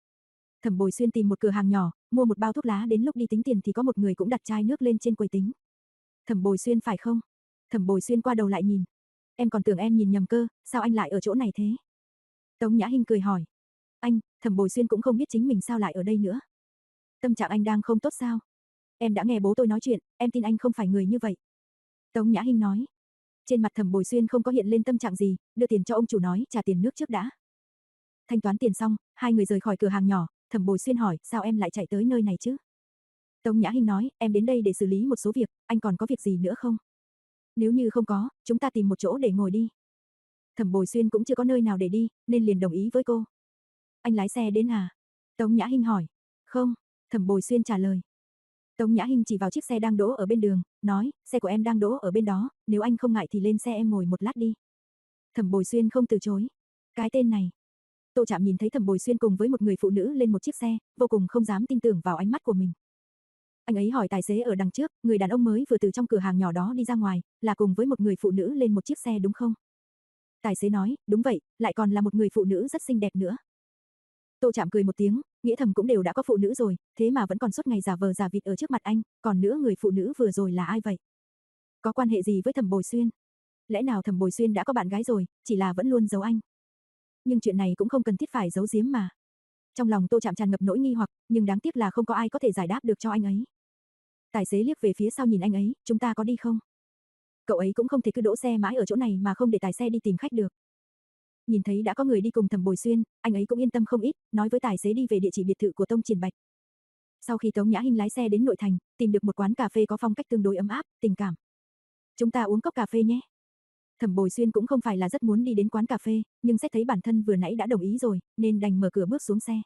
Thẩm Bồi Xuyên tìm một cửa hàng nhỏ, mua một bao thuốc lá, đến lúc đi tính tiền thì có một người cũng đặt chai nước lên trên quầy tính. Thẩm Bồi Xuyên phải không? Thẩm Bồi Xuyên qua đầu lại nhìn. Em còn tưởng em nhìn nhầm cơ, sao anh lại ở chỗ này thế? Tống Nhã Hinh cười hỏi. Anh, Thẩm Bồi Xuyên cũng không biết chính mình sao lại ở đây nữa. Tâm trạng anh đang không tốt sao? Em đã nghe bố tôi nói chuyện, em tin anh không phải người như vậy. Tống Nhã Hinh nói. Trên mặt Thẩm Bồi Xuyên không có hiện lên tâm trạng gì, đưa tiền cho ông chủ nói trả tiền nước trước đã. Thanh toán tiền xong, hai người rời khỏi cửa hàng nhỏ, Thẩm Bồi Xuyên hỏi, sao em lại chạy tới nơi này chứ? Tống Nhã Hinh nói, em đến đây để xử lý một số việc, anh còn có việc gì nữa không? Nếu như không có, chúng ta tìm một chỗ để ngồi đi. Thẩm Bồi Xuyên cũng chưa có nơi nào để đi, nên liền đồng ý với cô. Anh lái xe đến à? Tống Nhã Hinh hỏi. Không, Thẩm Bồi Xuyên trả lời. Tống Nhã Hinh chỉ vào chiếc xe đang đỗ ở bên đường, nói, xe của em đang đỗ ở bên đó, nếu anh không ngại thì lên xe em ngồi một lát đi. Thẩm Bồi Xuyên không từ chối. Cái tên này. Tô Trạm nhìn thấy Thẩm Bồi Xuyên cùng với một người phụ nữ lên một chiếc xe, vô cùng không dám tin tưởng vào ánh mắt của mình. Anh ấy hỏi tài xế ở đằng trước, người đàn ông mới vừa từ trong cửa hàng nhỏ đó đi ra ngoài, là cùng với một người phụ nữ lên một chiếc xe đúng không? Tài xế nói, đúng vậy, lại còn là một người phụ nữ rất xinh đẹp nữa. Tô Trạm cười một tiếng, nghĩa thầm cũng đều đã có phụ nữ rồi, thế mà vẫn còn suốt ngày giả vờ giả vịt ở trước mặt anh, còn nữa người phụ nữ vừa rồi là ai vậy? Có quan hệ gì với Thẩm Bồi Xuyên? Lẽ nào Thẩm Bồi Xuyên đã có bạn gái rồi, chỉ là vẫn luôn giấu anh? Nhưng chuyện này cũng không cần thiết phải giấu giếm mà. Trong lòng Tô Trạm tràn ngập nỗi nghi hoặc, nhưng đáng tiếc là không có ai có thể giải đáp được cho anh ấy. Tài xế liếc về phía sau nhìn anh ấy, chúng ta có đi không? Cậu ấy cũng không thể cứ đỗ xe mãi ở chỗ này mà không để tài xe đi tìm khách được. Nhìn thấy đã có người đi cùng Thẩm Bồi Xuyên, anh ấy cũng yên tâm không ít, nói với tài xế đi về địa chỉ biệt thự của Tông Triển Bạch. Sau khi Tống Nhã Hinh lái xe đến nội thành, tìm được một quán cà phê có phong cách tương đối ấm áp, tình cảm. Chúng ta uống cốc cà phê nhé. Thẩm Bồi Xuyên cũng không phải là rất muốn đi đến quán cà phê, nhưng xét thấy bản thân vừa nãy đã đồng ý rồi, nên đành mở cửa bước xuống xe.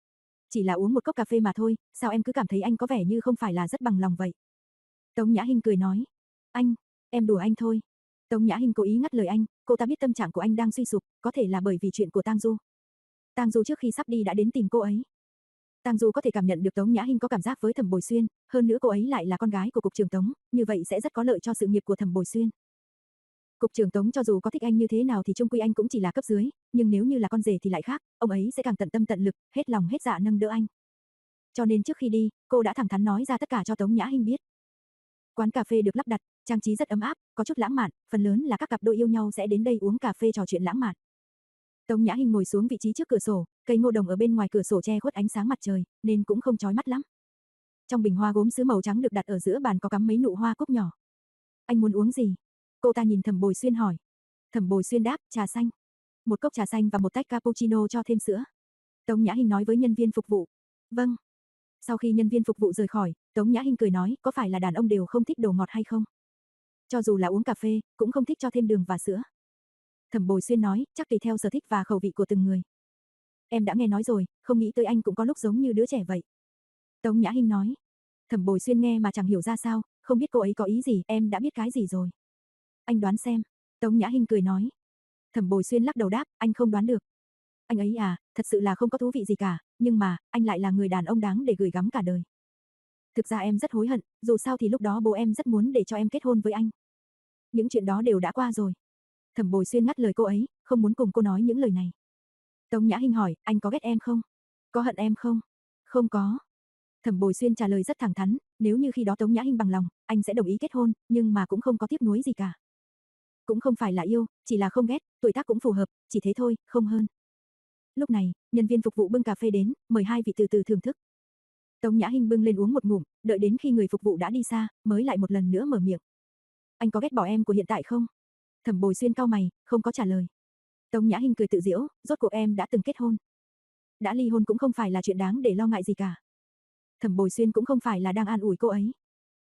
Chỉ là uống một cốc cà phê mà thôi, sao em cứ cảm thấy anh có vẻ như không phải là rất bằng lòng vậy? Tống Nhã Hinh cười nói. Anh, em đùa anh thôi. Tống Nhã Hinh cố ý ngắt lời anh, cô ta biết tâm trạng của anh đang suy sụp, có thể là bởi vì chuyện của Tang Du. Tang Du trước khi sắp đi đã đến tìm cô ấy. Tang Du có thể cảm nhận được Tống Nhã Hinh có cảm giác với Thẩm Bồi Xuyên, hơn nữa cô ấy lại là con gái của cục trưởng Tống, như vậy sẽ rất có lợi cho sự nghiệp của Thẩm Bồi Xuyên. Cục trưởng Tống cho dù có thích anh như thế nào thì chung quy anh cũng chỉ là cấp dưới, nhưng nếu như là con rể thì lại khác, ông ấy sẽ càng tận tâm tận lực, hết lòng hết dạ nâng đỡ anh. Cho nên trước khi đi, cô đã thẳng thắn nói ra tất cả cho Tống Nhã Hinh biết. Quán cà phê được lắp đặt, trang trí rất ấm áp, có chút lãng mạn, phần lớn là các cặp đôi yêu nhau sẽ đến đây uống cà phê trò chuyện lãng mạn. Tống Nhã Hinh ngồi xuống vị trí trước cửa sổ, cây ngô đồng ở bên ngoài cửa sổ che khuất ánh sáng mặt trời, nên cũng không chói mắt lắm. Trong bình hoa gốm sứ màu trắng được đặt ở giữa bàn có cắm mấy nụ hoa cúc nhỏ. Anh muốn uống gì? Cô ta nhìn Thẩm Bồi Xuyên hỏi. Thẩm Bồi Xuyên đáp, trà xanh. Một cốc trà xanh và một tách cappuccino cho thêm sữa. Tống Nhã Hinh nói với nhân viên phục vụ. Vâng. Sau khi nhân viên phục vụ rời khỏi, Tống Nhã Hinh cười nói, có phải là đàn ông đều không thích đồ ngọt hay không? Cho dù là uống cà phê, cũng không thích cho thêm đường và sữa. Thẩm Bồi Xuyên nói, chắc tùy theo sở thích và khẩu vị của từng người. Em đã nghe nói rồi, không nghĩ tới anh cũng có lúc giống như đứa trẻ vậy. Tống Nhã Hinh nói. Thẩm Bồi Xuyên nghe mà chẳng hiểu ra sao, không biết cô ấy có ý gì, em đã biết cái gì rồi. Anh đoán xem. Tống Nhã Hinh cười nói. Thẩm Bồi Xuyên lắc đầu đáp, anh không đoán được. Anh ấy à, thật sự là không có thú vị gì cả, nhưng mà, anh lại là người đàn ông đáng để gửi gắm cả đời. Thực ra em rất hối hận, dù sao thì lúc đó bố em rất muốn để cho em kết hôn với anh. Những chuyện đó đều đã qua rồi. Thẩm Bồi Xuyên ngắt lời cô ấy, không muốn cùng cô nói những lời này. Tống Nhã Hinh hỏi, anh có ghét em không? Có hận em không? Không có. Thẩm Bồi Xuyên trả lời rất thẳng thắn, nếu như khi đó Tống Nhã Hinh bằng lòng, anh sẽ đồng ý kết hôn, nhưng mà cũng không có tiếc nuối gì cả. Cũng không phải là yêu, chỉ là không ghét, tuổi tác cũng phù hợp, chỉ thế thôi, không hơn. Lúc này, nhân viên phục vụ bưng cà phê đến, mời hai vị từ từ thưởng thức. Tống Nhã Hinh bưng lên uống một ngụm, đợi đến khi người phục vụ đã đi xa, mới lại một lần nữa mở miệng. Anh có ghét bỏ em của hiện tại không? Thẩm Bồi Xuyên cau mày, không có trả lời. Tống Nhã Hinh cười tự giễu, rốt cuộc em đã từng kết hôn. Đã ly hôn cũng không phải là chuyện đáng để lo ngại gì cả. Thẩm Bồi Xuyên cũng không phải là đang an ủi cô ấy.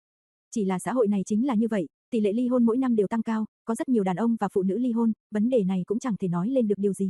Chỉ là xã hội này chính là như vậy, tỷ lệ ly hôn mỗi năm đều tăng cao, có rất nhiều đàn ông và phụ nữ ly hôn, vấn đề này cũng chẳng thể nói lên được điều gì.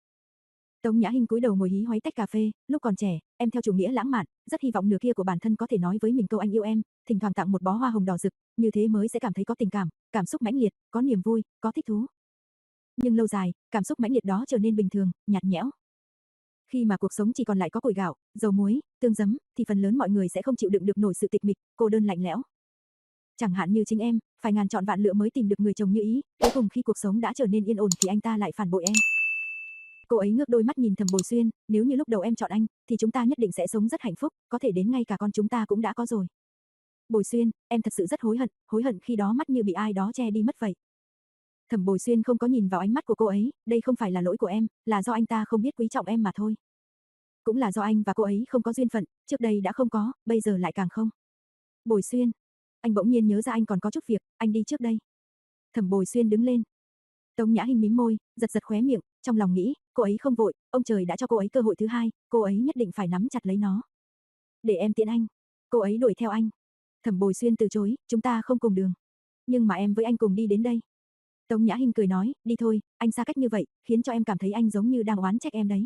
Tống Nhã Hinh cúi đầu ngồi hí hoáy tách cà phê, lúc còn trẻ, em theo chủ nghĩa lãng mạn, rất hy vọng nửa kia của bản thân có thể nói với mình câu anh yêu em, thỉnh thoảng tặng một bó hoa hồng đỏ rực, như thế mới sẽ cảm thấy có tình cảm, cảm xúc mãnh liệt, có niềm vui, có thích thú. Nhưng lâu dài, cảm xúc mãnh liệt đó trở nên bình thường, nhạt nhẽo. Khi mà cuộc sống chỉ còn lại có củi gạo, dầu muối, tương giấm, thì phần lớn mọi người sẽ không chịu đựng được nổi sự tịch mịch, cô đơn lạnh lẽo. Chẳng hạn như chính em, phải ngàn chọn vạn lựa mới tìm được người chồng như ý, cuối cùng khi cuộc sống đã trở nên yên ổn thì anh ta lại phản bội em. Cô ấy ngước đôi mắt nhìn Thẩm Bồi Xuyên, nếu như lúc đầu em chọn anh, thì chúng ta nhất định sẽ sống rất hạnh phúc, có thể đến ngay cả con chúng ta cũng đã có rồi. Bồi Xuyên, em thật sự rất hối hận, hối hận khi đó mắt như bị ai đó che đi mất vậy. Thẩm Bồi Xuyên không có nhìn vào ánh mắt của cô ấy, đây không phải là lỗi của em, là do anh ta không biết quý trọng em mà thôi. Cũng là do anh và cô ấy không có duyên phận, trước đây đã không có, bây giờ lại càng không. Bồi Xuyên, anh bỗng nhiên nhớ ra anh còn có chút việc, anh đi trước đây. Thẩm Bồi Xuyên đứng lên. Tống Nhã Hinh mím môi, giật giật khóe miệng, trong lòng nghĩ, cô ấy không vội, ông trời đã cho cô ấy cơ hội thứ hai, cô ấy nhất định phải nắm chặt lấy nó. Để em tiễn anh. Cô ấy đuổi theo anh. Thẩm Bồi Xuyên từ chối, chúng ta không cùng đường. Nhưng mà em với anh cùng đi đến đây. Tống Nhã Hinh cười nói, đi thôi, anh xa cách như vậy, khiến cho em cảm thấy anh giống như đang oán trách em đấy.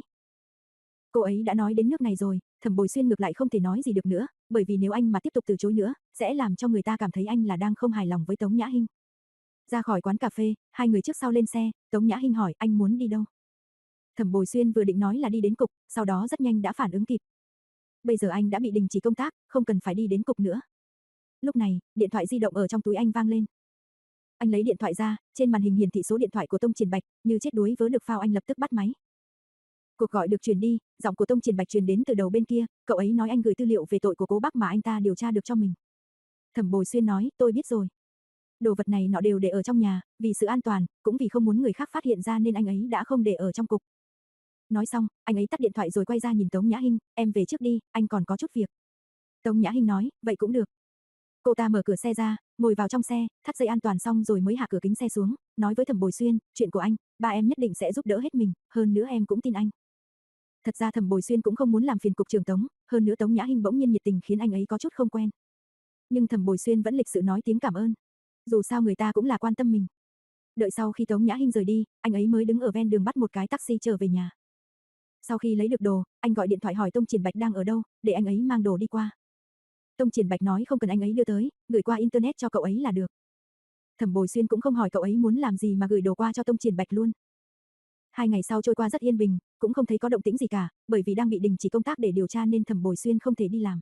Cô ấy đã nói đến nước này rồi, Thẩm Bồi Xuyên ngược lại không thể nói gì được nữa, bởi vì nếu anh mà tiếp tục từ chối nữa, sẽ làm cho người ta cảm thấy anh là đang không hài lòng với Tống Nhã Hinh. Ra khỏi quán cà phê, hai người trước sau lên xe, Tống Nhã Hinh hỏi anh muốn đi đâu. Thẩm Bồi Xuyên vừa định nói là đi đến cục, sau đó rất nhanh đã phản ứng kịp. Bây giờ anh đã bị đình chỉ công tác, không cần phải đi đến cục nữa. Lúc này, điện thoại di động ở trong túi anh vang lên. Anh lấy điện thoại ra, trên màn hình hiển thị số điện thoại của Tông Triển Bạch, như chết đuối vớ được phao anh lập tức bắt máy. Cuộc gọi được truyền đi, giọng của Tông Triển Bạch truyền đến từ đầu bên kia, cậu ấy nói anh gửi tư liệu về tội của Cố Bắc mà anh ta điều tra được cho mình. Thẩm Bồi Xuyên nói, tôi biết rồi. Đồ vật này nọ đều để ở trong nhà, vì sự an toàn, cũng vì không muốn người khác phát hiện ra nên anh ấy đã không để ở trong cục. Nói xong, anh ấy tắt điện thoại rồi quay ra nhìn Tống Nhã Hinh, em về trước đi, anh còn có chút việc. Tống Nhã Hinh nói, vậy cũng được. Cô ta mở cửa xe ra, ngồi vào trong xe, thắt dây an toàn xong rồi mới hạ cửa kính xe xuống, nói với Thẩm Bồi Xuyên, chuyện của anh, ba em nhất định sẽ giúp đỡ hết mình, hơn nữa em cũng tin anh. Thật ra Thẩm Bồi Xuyên cũng không muốn làm phiền cục trưởng Tống, hơn nữa Tống Nhã Hinh bỗng nhiên nhiệt tình khiến anh ấy có chút không quen. Nhưng Thẩm Bồi Xuyên vẫn lịch sự nói tiếng cảm ơn. Dù sao người ta cũng là quan tâm mình. Đợi sau khi Tống Nhã Hinh rời đi, anh ấy mới đứng ở ven đường bắt một cái taxi trở về nhà. Sau khi lấy được đồ, anh gọi điện thoại hỏi Tông Triển Bạch đang ở đâu, để anh ấy mang đồ đi qua. Tông Triển Bạch nói không cần anh ấy đưa tới, gửi qua internet cho cậu ấy là được. Thẩm Bồi Xuyên cũng không hỏi cậu ấy muốn làm gì mà gửi đồ qua cho Tông Triển Bạch luôn. Hai ngày sau trôi qua rất yên bình, cũng không thấy có động tĩnh gì cả, bởi vì đang bị đình chỉ công tác để điều tra nên Thẩm Bồi Xuyên không thể đi làm.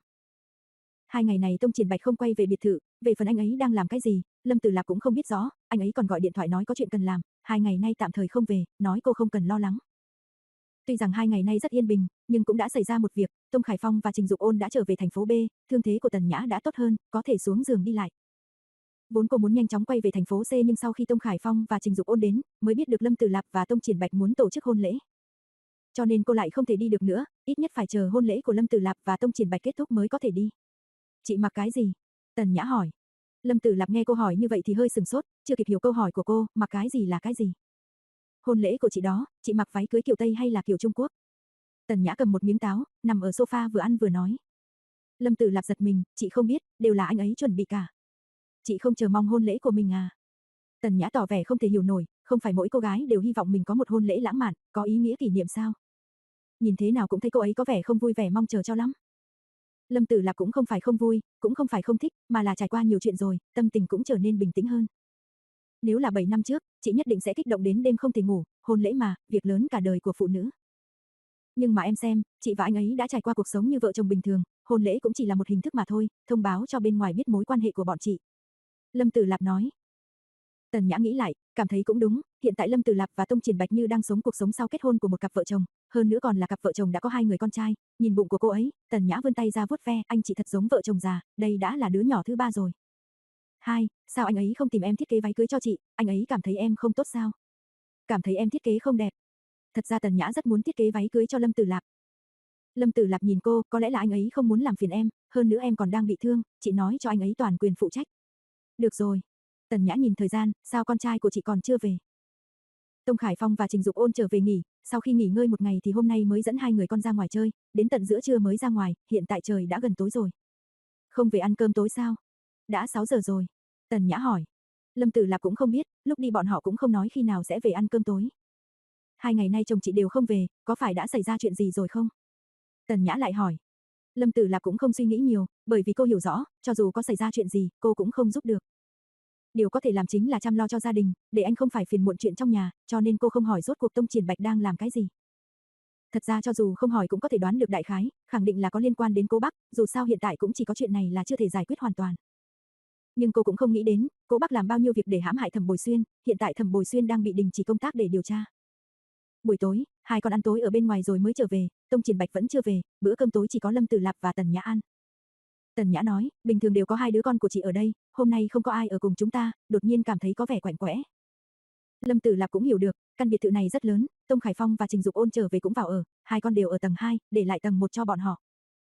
Hai ngày này Tông Triển Bạch không quay về biệt thự, về phần anh ấy đang làm cái gì, Lâm Tử Lạp cũng không biết rõ, anh ấy còn gọi điện thoại nói có chuyện cần làm, hai ngày nay tạm thời không về, nói cô không cần lo lắng. Tuy rằng hai ngày nay rất yên bình, nhưng cũng đã xảy ra một việc, Tông Khải Phong và Trình Dục Ôn đã trở về thành phố B, thương thế của Tần Nhã đã tốt hơn, có thể xuống giường đi lại. Vốn cô muốn nhanh chóng quay về thành phố C nhưng sau khi Tông Khải Phong và Trình Dục Ôn đến, mới biết được Lâm Tử Lạp và Tông Triển Bạch muốn tổ chức hôn lễ. Cho nên cô lại không thể đi được nữa, ít nhất phải chờ hôn lễ của Lâm Tử Lạp và Tông Triển Bạch kết thúc mới có thể đi. Chị mặc cái gì? Tần Nhã hỏi. Lâm Tử Lạp nghe cô hỏi như vậy thì hơi sừng sốt, chưa kịp hiểu câu hỏi của cô, mặc cái gì là cái gì? Hôn lễ của chị đó, chị mặc váy cưới kiểu Tây hay là kiểu Trung Quốc? Tần Nhã cầm một miếng táo, nằm ở sofa vừa ăn vừa nói. Lâm Tử Lạp giật mình, chị không biết, đều là anh ấy chuẩn bị cả. Chị không chờ mong hôn lễ của mình à? Tần Nhã tỏ vẻ không thể hiểu nổi, không phải mỗi cô gái đều hy vọng mình có một hôn lễ lãng mạn, có ý nghĩa kỷ niệm sao? Nhìn thế nào cũng thấy cô ấy có vẻ không vui vẻ mong chờ cho lắm. Lâm Tử Lạp cũng không phải không vui, cũng không phải không thích, mà là trải qua nhiều chuyện rồi, tâm tình cũng trở nên bình tĩnh hơn. Nếu là bảy năm trước, chị nhất định sẽ kích động đến đêm không thể ngủ, hôn lễ mà, việc lớn cả đời của phụ nữ. Nhưng mà em xem, chị và anh ấy đã trải qua cuộc sống như vợ chồng bình thường, hôn lễ cũng chỉ là một hình thức mà thôi, thông báo cho bên ngoài biết mối quan hệ của bọn chị. Lâm Tử Lạp nói. Tần Nhã nghĩ lại, cảm thấy cũng đúng, hiện tại Lâm Tử Lạp và Tông Triển Bạch như đang sống cuộc sống sau kết hôn của một cặp vợ chồng, hơn nữa còn là cặp vợ chồng đã có hai người con trai, nhìn bụng của cô ấy, Tần Nhã vươn tay ra vuốt ve, anh chị thật giống vợ chồng già, đây đã là đứa nhỏ thứ ba rồi. Hai, sao anh ấy không tìm em thiết kế váy cưới cho chị, anh ấy cảm thấy em không tốt sao? Cảm thấy em thiết kế không đẹp. Thật ra Tần Nhã rất muốn thiết kế váy cưới cho Lâm Tử Lạp. Lâm Tử Lạp nhìn cô, có lẽ là anh ấy không muốn làm phiền em, hơn nữa em còn đang bị thương, chị nói cho anh ấy toàn quyền phụ trách. Được rồi. Tần Nhã nhìn thời gian, sao con trai của chị còn chưa về? Tông Khải Phong và Trình Dục Ôn trở về nghỉ, sau khi nghỉ ngơi một ngày thì hôm nay mới dẫn hai người con ra ngoài chơi, đến tận giữa trưa mới ra ngoài, hiện tại trời đã gần tối rồi. Không về ăn cơm tối sao? Đã sáu giờ rồi. Tần Nhã hỏi. Lâm Tử Lạp cũng không biết, lúc đi bọn họ cũng không nói khi nào sẽ về ăn cơm tối. Hai ngày nay chồng chị đều không về, có phải đã xảy ra chuyện gì rồi không? Tần Nhã lại hỏi. Lâm Tử Lạp cũng không suy nghĩ nhiều, bởi vì cô hiểu rõ, cho dù có xảy ra chuyện gì, cô cũng không giúp được. Điều có thể làm chính là chăm lo cho gia đình, để anh không phải phiền muộn chuyện trong nhà, cho nên cô không hỏi rốt cuộc Tông Triển Bạch đang làm cái gì. Thật ra cho dù không hỏi cũng có thể đoán được đại khái, khẳng định là có liên quan đến Cố Bắc, dù sao hiện tại cũng chỉ có chuyện này là chưa thể giải quyết hoàn toàn. Nhưng cô cũng không nghĩ đến, Cố Bắc làm bao nhiêu việc để hãm hại Thẩm Bồi Xuyên, hiện tại Thẩm Bồi Xuyên đang bị đình chỉ công tác để điều tra. Buổi tối, hai con ăn tối ở bên ngoài rồi mới trở về, Tông Triển Bạch vẫn chưa về, bữa cơm tối chỉ có Lâm Tử Lạp và Tần Nhã ăn. Tần Nhã nói, bình thường đều có hai đứa con của chị ở đây, hôm nay không có ai ở cùng chúng ta, đột nhiên cảm thấy có vẻ quạnh quẽ. Lâm Tử Lạp cũng hiểu được, căn biệt thự này rất lớn, Tông Khải Phong và Trình Dục Ôn trở về cũng vào ở, hai con đều ở tầng hai, để lại tầng một cho bọn họ.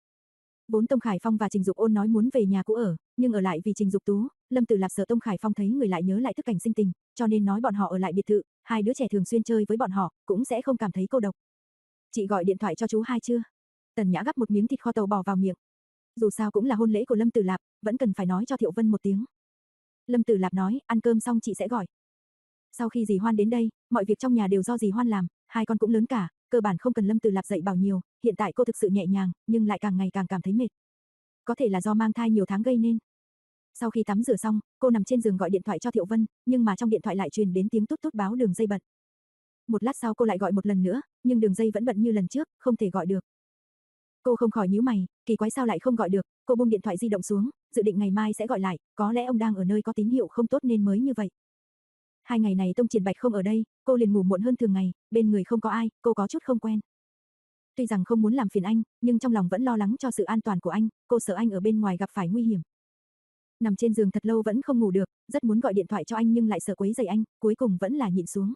Vốn Tông Khải Phong và Trình Dục Ôn nói muốn về nhà cũ ở, nhưng ở lại vì Trình Dục Tú, Lâm Tử Lạp sợ Tông Khải Phong thấy người lại nhớ lại thức cảnh sinh tình, cho nên nói bọn họ ở lại biệt thự, hai đứa trẻ thường xuyên chơi với bọn họ, cũng sẽ không cảm thấy cô độc. Chị gọi điện thoại cho chú hai chưa? Tần Nhã gắp một miếng thịt kho tàu bò vào miệng. Dù sao cũng là hôn lễ của Lâm Tử Lạp, vẫn cần phải nói cho Thiệu Vân một tiếng. Lâm Tử Lạp nói, ăn cơm xong chị sẽ gọi. Sau khi dì Hoan đến đây, mọi việc trong nhà đều do dì Hoan làm, hai con cũng lớn cả, cơ bản không cần Lâm Tử Lạp dạy bảo nhiều, hiện tại cô thực sự nhẹ nhàng, nhưng lại càng ngày càng cảm thấy mệt. Có thể là do mang thai nhiều tháng gây nên. Sau khi tắm rửa xong, cô nằm trên giường gọi điện thoại cho Thiệu Vân, nhưng mà trong điện thoại lại truyền đến tiếng tút tút báo đường dây bận. Một lát sau cô lại gọi một lần nữa, nhưng đường dây vẫn bận như lần trước, không thể gọi được. Cô không khỏi nhíu mày, kỳ quái sao lại không gọi được, cô buông điện thoại di động xuống, dự định ngày mai sẽ gọi lại, có lẽ ông đang ở nơi có tín hiệu không tốt nên mới như vậy. Hai ngày này Tông Triển Bạch không ở đây, cô liền ngủ muộn hơn thường ngày, bên người không có ai, cô có chút không quen. Tuy rằng không muốn làm phiền anh, nhưng trong lòng vẫn lo lắng cho sự an toàn của anh, cô sợ anh ở bên ngoài gặp phải nguy hiểm. Nằm trên giường thật lâu vẫn không ngủ được, rất muốn gọi điện thoại cho anh nhưng lại sợ quấy rầy anh, cuối cùng vẫn là nhịn xuống.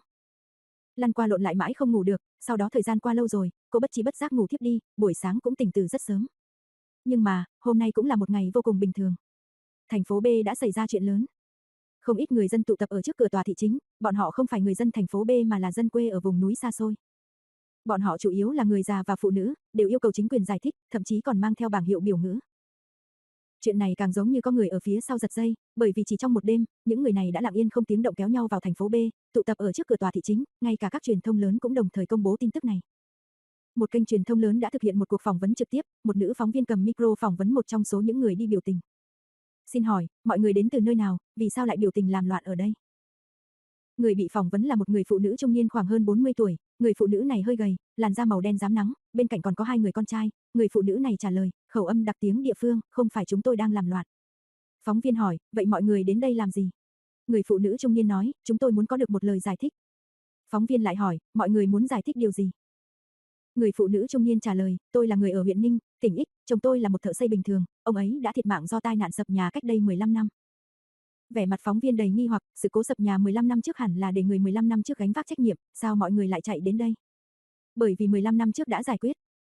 Lăn qua lộn lại mãi không ngủ được, sau đó thời gian qua lâu rồi, cô bất trí bất giác ngủ thiếp đi, buổi sáng cũng tỉnh từ rất sớm. Nhưng mà, hôm nay cũng là một ngày vô cùng bình thường. Thành phố B đã xảy ra chuyện lớn. Không ít người dân tụ tập ở trước cửa tòa thị chính, bọn họ không phải người dân thành phố B mà là dân quê ở vùng núi xa xôi. Bọn họ chủ yếu là người già và phụ nữ, đều yêu cầu chính quyền giải thích, thậm chí còn mang theo bảng hiệu biểu ngữ. Chuyện này càng giống như có người ở phía sau giật dây, bởi vì chỉ trong một đêm, những người này đã lặng yên không tiếng động kéo nhau vào thành phố B, tụ tập ở trước cửa tòa thị chính, ngay cả các truyền thông lớn cũng đồng thời công bố tin tức này. Một kênh truyền thông lớn đã thực hiện một cuộc phỏng vấn trực tiếp, một nữ phóng viên cầm micro phỏng vấn một trong số những người đi biểu tình. Xin hỏi, mọi người đến từ nơi nào, vì sao lại biểu tình làm loạn ở đây? Người bị phỏng vấn là một người phụ nữ trung niên khoảng hơn bốn mươi tuổi, người phụ nữ này hơi gầy, làn da màu đen rám nắng, bên cạnh còn có hai người con trai, người phụ nữ này trả lời, khẩu âm đặc tiếng địa phương, không phải chúng tôi đang làm loạn. Phóng viên hỏi, vậy mọi người đến đây làm gì? Người phụ nữ trung niên nói, chúng tôi muốn có được một lời giải thích. Phóng viên lại hỏi, mọi người muốn giải thích điều gì? Người phụ nữ trung niên trả lời, tôi là người ở huyện Ninh, tỉnh X, chồng tôi là một thợ xây bình thường, ông ấy đã thiệt mạng do tai nạn sập nhà cách đây mười lăm năm. Vẻ mặt phóng viên đầy nghi hoặc, sự cố sập nhà mười lăm năm trước hẳn là để người mười lăm năm trước gánh vác trách nhiệm, sao mọi người lại chạy đến đây? Bởi vì mười lăm năm trước đã giải quyết.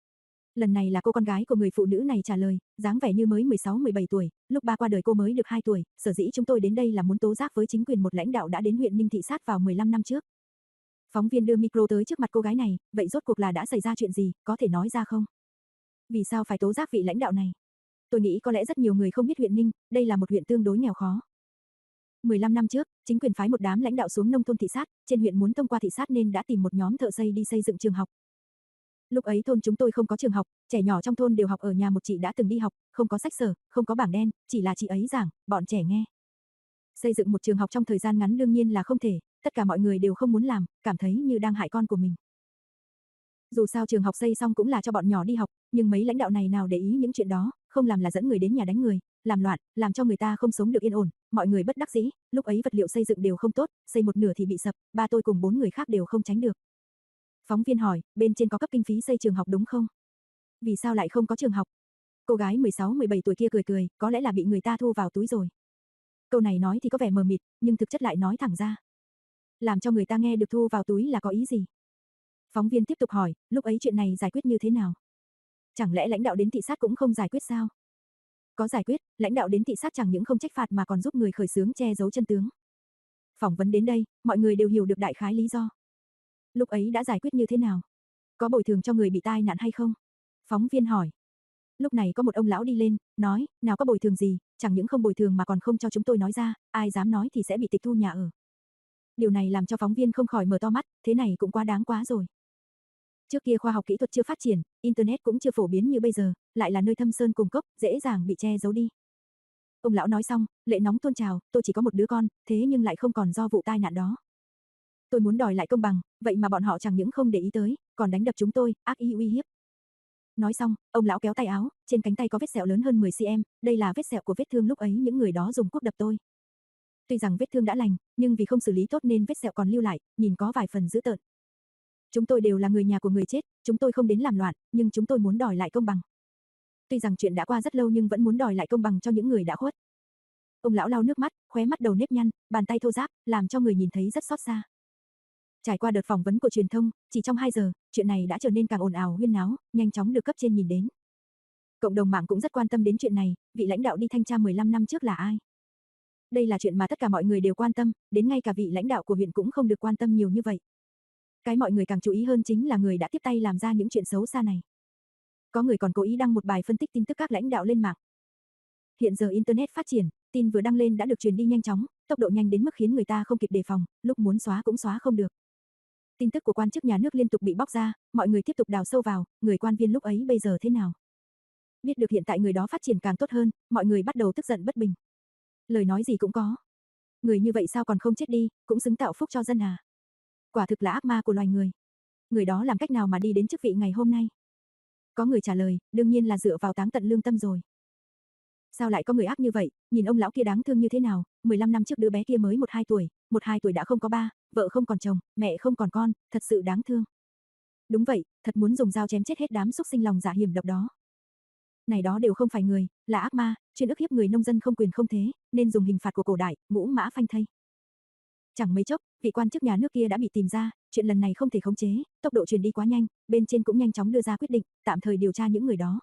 Lần này là cô con gái của người phụ nữ này trả lời, dáng vẻ như mới mười sáu mười bảy tuổi, lúc ba qua đời cô mới được hai tuổi, sở dĩ chúng tôi đến đây là muốn tố giác với chính quyền một lãnh đạo đã đến huyện Ninh thị sát vào mười lăm năm trước. Phóng viên đưa micro tới trước mặt cô gái này, vậy rốt cuộc là đã xảy ra chuyện gì, có thể nói ra không? Vì sao phải tố giác vị lãnh đạo này? Tôi nghĩ có lẽ rất nhiều người không biết huyện Ninh, đây là một huyện tương đối nghèo khó. mười lăm năm trước, chính quyền phái một đám lãnh đạo xuống nông thôn thị sát, trên huyện muốn thông qua thị sát nên đã tìm một nhóm thợ xây đi xây dựng trường học. Lúc ấy thôn chúng tôi không có trường học, trẻ nhỏ trong thôn đều học ở nhà một chị đã từng đi học, không có sách sở, không có bảng đen, chỉ là chị ấy giảng, bọn trẻ nghe. Xây dựng một trường học trong thời gian ngắn đương nhiên là không thể, tất cả mọi người đều không muốn làm, cảm thấy như đang hại con của mình. Dù sao trường học xây xong cũng là cho bọn nhỏ đi học, nhưng mấy lãnh đạo này nào để ý những chuyện đó, không làm là dẫn người đến nhà đánh người, làm loạn, làm cho người ta không sống được yên ổn, mọi người bất đắc dĩ, lúc ấy vật liệu xây dựng đều không tốt, xây một nửa thì bị sập, ba tôi cùng bốn người khác đều không tránh được. Phóng viên hỏi, bên trên có cấp kinh phí xây trường học đúng không? Vì sao lại không có trường học? Cô gái mười sáu mười bảy tuổi kia cười cười, có lẽ là bị người ta thu vào túi rồi. Câu này nói thì có vẻ mờ mịt, nhưng thực chất lại nói thẳng ra. Làm cho người ta nghe được thu vào túi là có ý gì? Phóng viên tiếp tục hỏi, lúc ấy chuyện này giải quyết như thế nào? Chẳng lẽ lãnh đạo đến thị sát cũng không giải quyết sao? Có giải quyết, lãnh đạo đến thị sát chẳng những không trách phạt mà còn giúp người khởi xướng che giấu chân tướng. Phỏng vấn đến đây, mọi người đều hiểu được đại khái lý do. Lúc ấy đã giải quyết như thế nào? Có bồi thường cho người bị tai nạn hay không? Phóng viên hỏi. Lúc này có một ông lão đi lên, nói, nào có bồi thường gì, chẳng những không bồi thường mà còn không cho chúng tôi nói ra, ai dám nói thì sẽ bị tịch thu nhà ở. Điều này làm cho phóng viên không khỏi mở to mắt, thế này cũng quá đáng quá rồi. Trước kia khoa học kỹ thuật chưa phát triển, Internet cũng chưa phổ biến như bây giờ, lại là nơi thâm sơn cùng cốc, dễ dàng bị che giấu đi. Ông lão nói xong, lệ nóng tuôn trào, tôi chỉ có một đứa con, thế nhưng lại không còn do vụ tai nạn đó. Tôi muốn đòi lại công bằng, vậy mà bọn họ chẳng những không để ý tới, còn đánh đập chúng tôi, ác ý uy hiếp. Nói xong, ông lão kéo tay áo, trên cánh tay có vết sẹo lớn hơn mười xăng-ti-mét, đây là vết sẹo của vết thương lúc ấy những người đó dùng cuốc đập tôi. Tuy rằng vết thương đã lành, nhưng vì không xử lý tốt nên vết sẹo còn lưu lại, nhìn có vài phần dữ tợn. Chúng tôi đều là người nhà của người chết, chúng tôi không đến làm loạn, nhưng chúng tôi muốn đòi lại công bằng. Tuy rằng chuyện đã qua rất lâu nhưng vẫn muốn đòi lại công bằng cho những người đã khuất. Ông lão lau nước mắt, khóe mắt đầu nếp nhăn, bàn tay thô ráp, làm cho người nhìn thấy rất xót xa. Trải qua đợt phỏng vấn của truyền thông, chỉ trong hai giờ, chuyện này đã trở nên càng ồn ào huyên náo, nhanh chóng được cấp trên nhìn đến. Cộng đồng mạng cũng rất quan tâm đến chuyện này, vị lãnh đạo đi thanh tra mười lăm năm trước là ai? Đây là chuyện mà tất cả mọi người đều quan tâm, đến ngay cả vị lãnh đạo của huyện cũng không được quan tâm nhiều như vậy. Cái mọi người càng chú ý hơn chính là người đã tiếp tay làm ra những chuyện xấu xa này. Có người còn cố ý đăng một bài phân tích tin tức các lãnh đạo lên mạng. Hiện giờ Internet phát triển, tin vừa đăng lên đã được truyền đi nhanh chóng, tốc độ nhanh đến mức khiến người ta không kịp đề phòng, lúc muốn xóa cũng xóa không được. Tin tức của quan chức nhà nước liên tục bị bóc ra, mọi người tiếp tục đào sâu vào, người quan viên lúc ấy bây giờ thế nào? Biết được hiện tại người đó phát triển càng tốt hơn, mọi người bắt đầu tức giận bất bình. Lời nói gì cũng có. Người như vậy sao còn không chết đi, cũng xứng tạo phúc cho dân à? Quả thực là ác ma của loài người. Người đó làm cách nào mà đi đến chức vị ngày hôm nay? Có người trả lời, đương nhiên là dựa vào táng tận lương tâm rồi. Sao lại có người ác như vậy, nhìn ông lão kia đáng thương như thế nào, mười lăm năm trước đứa bé kia mới một hai tuổi, một hai tuổi đã không có ba, vợ không còn chồng, mẹ không còn con, thật sự đáng thương. Đúng vậy, thật muốn dùng dao chém chết hết đám xúc sinh lòng dạ hiểm độc đó. Này đó đều không phải người, là ác ma, chuyên ức hiếp người nông dân không quyền không thế, nên dùng hình phạt của cổ đại, ngũ mã phanh thây. Chẳng mấy chốc, vị quan chức nhà nước kia đã bị tìm ra, chuyện lần này không thể khống chế, tốc độ truyền đi quá nhanh, bên trên cũng nhanh chóng đưa ra quyết định, tạm thời điều tra những người đó.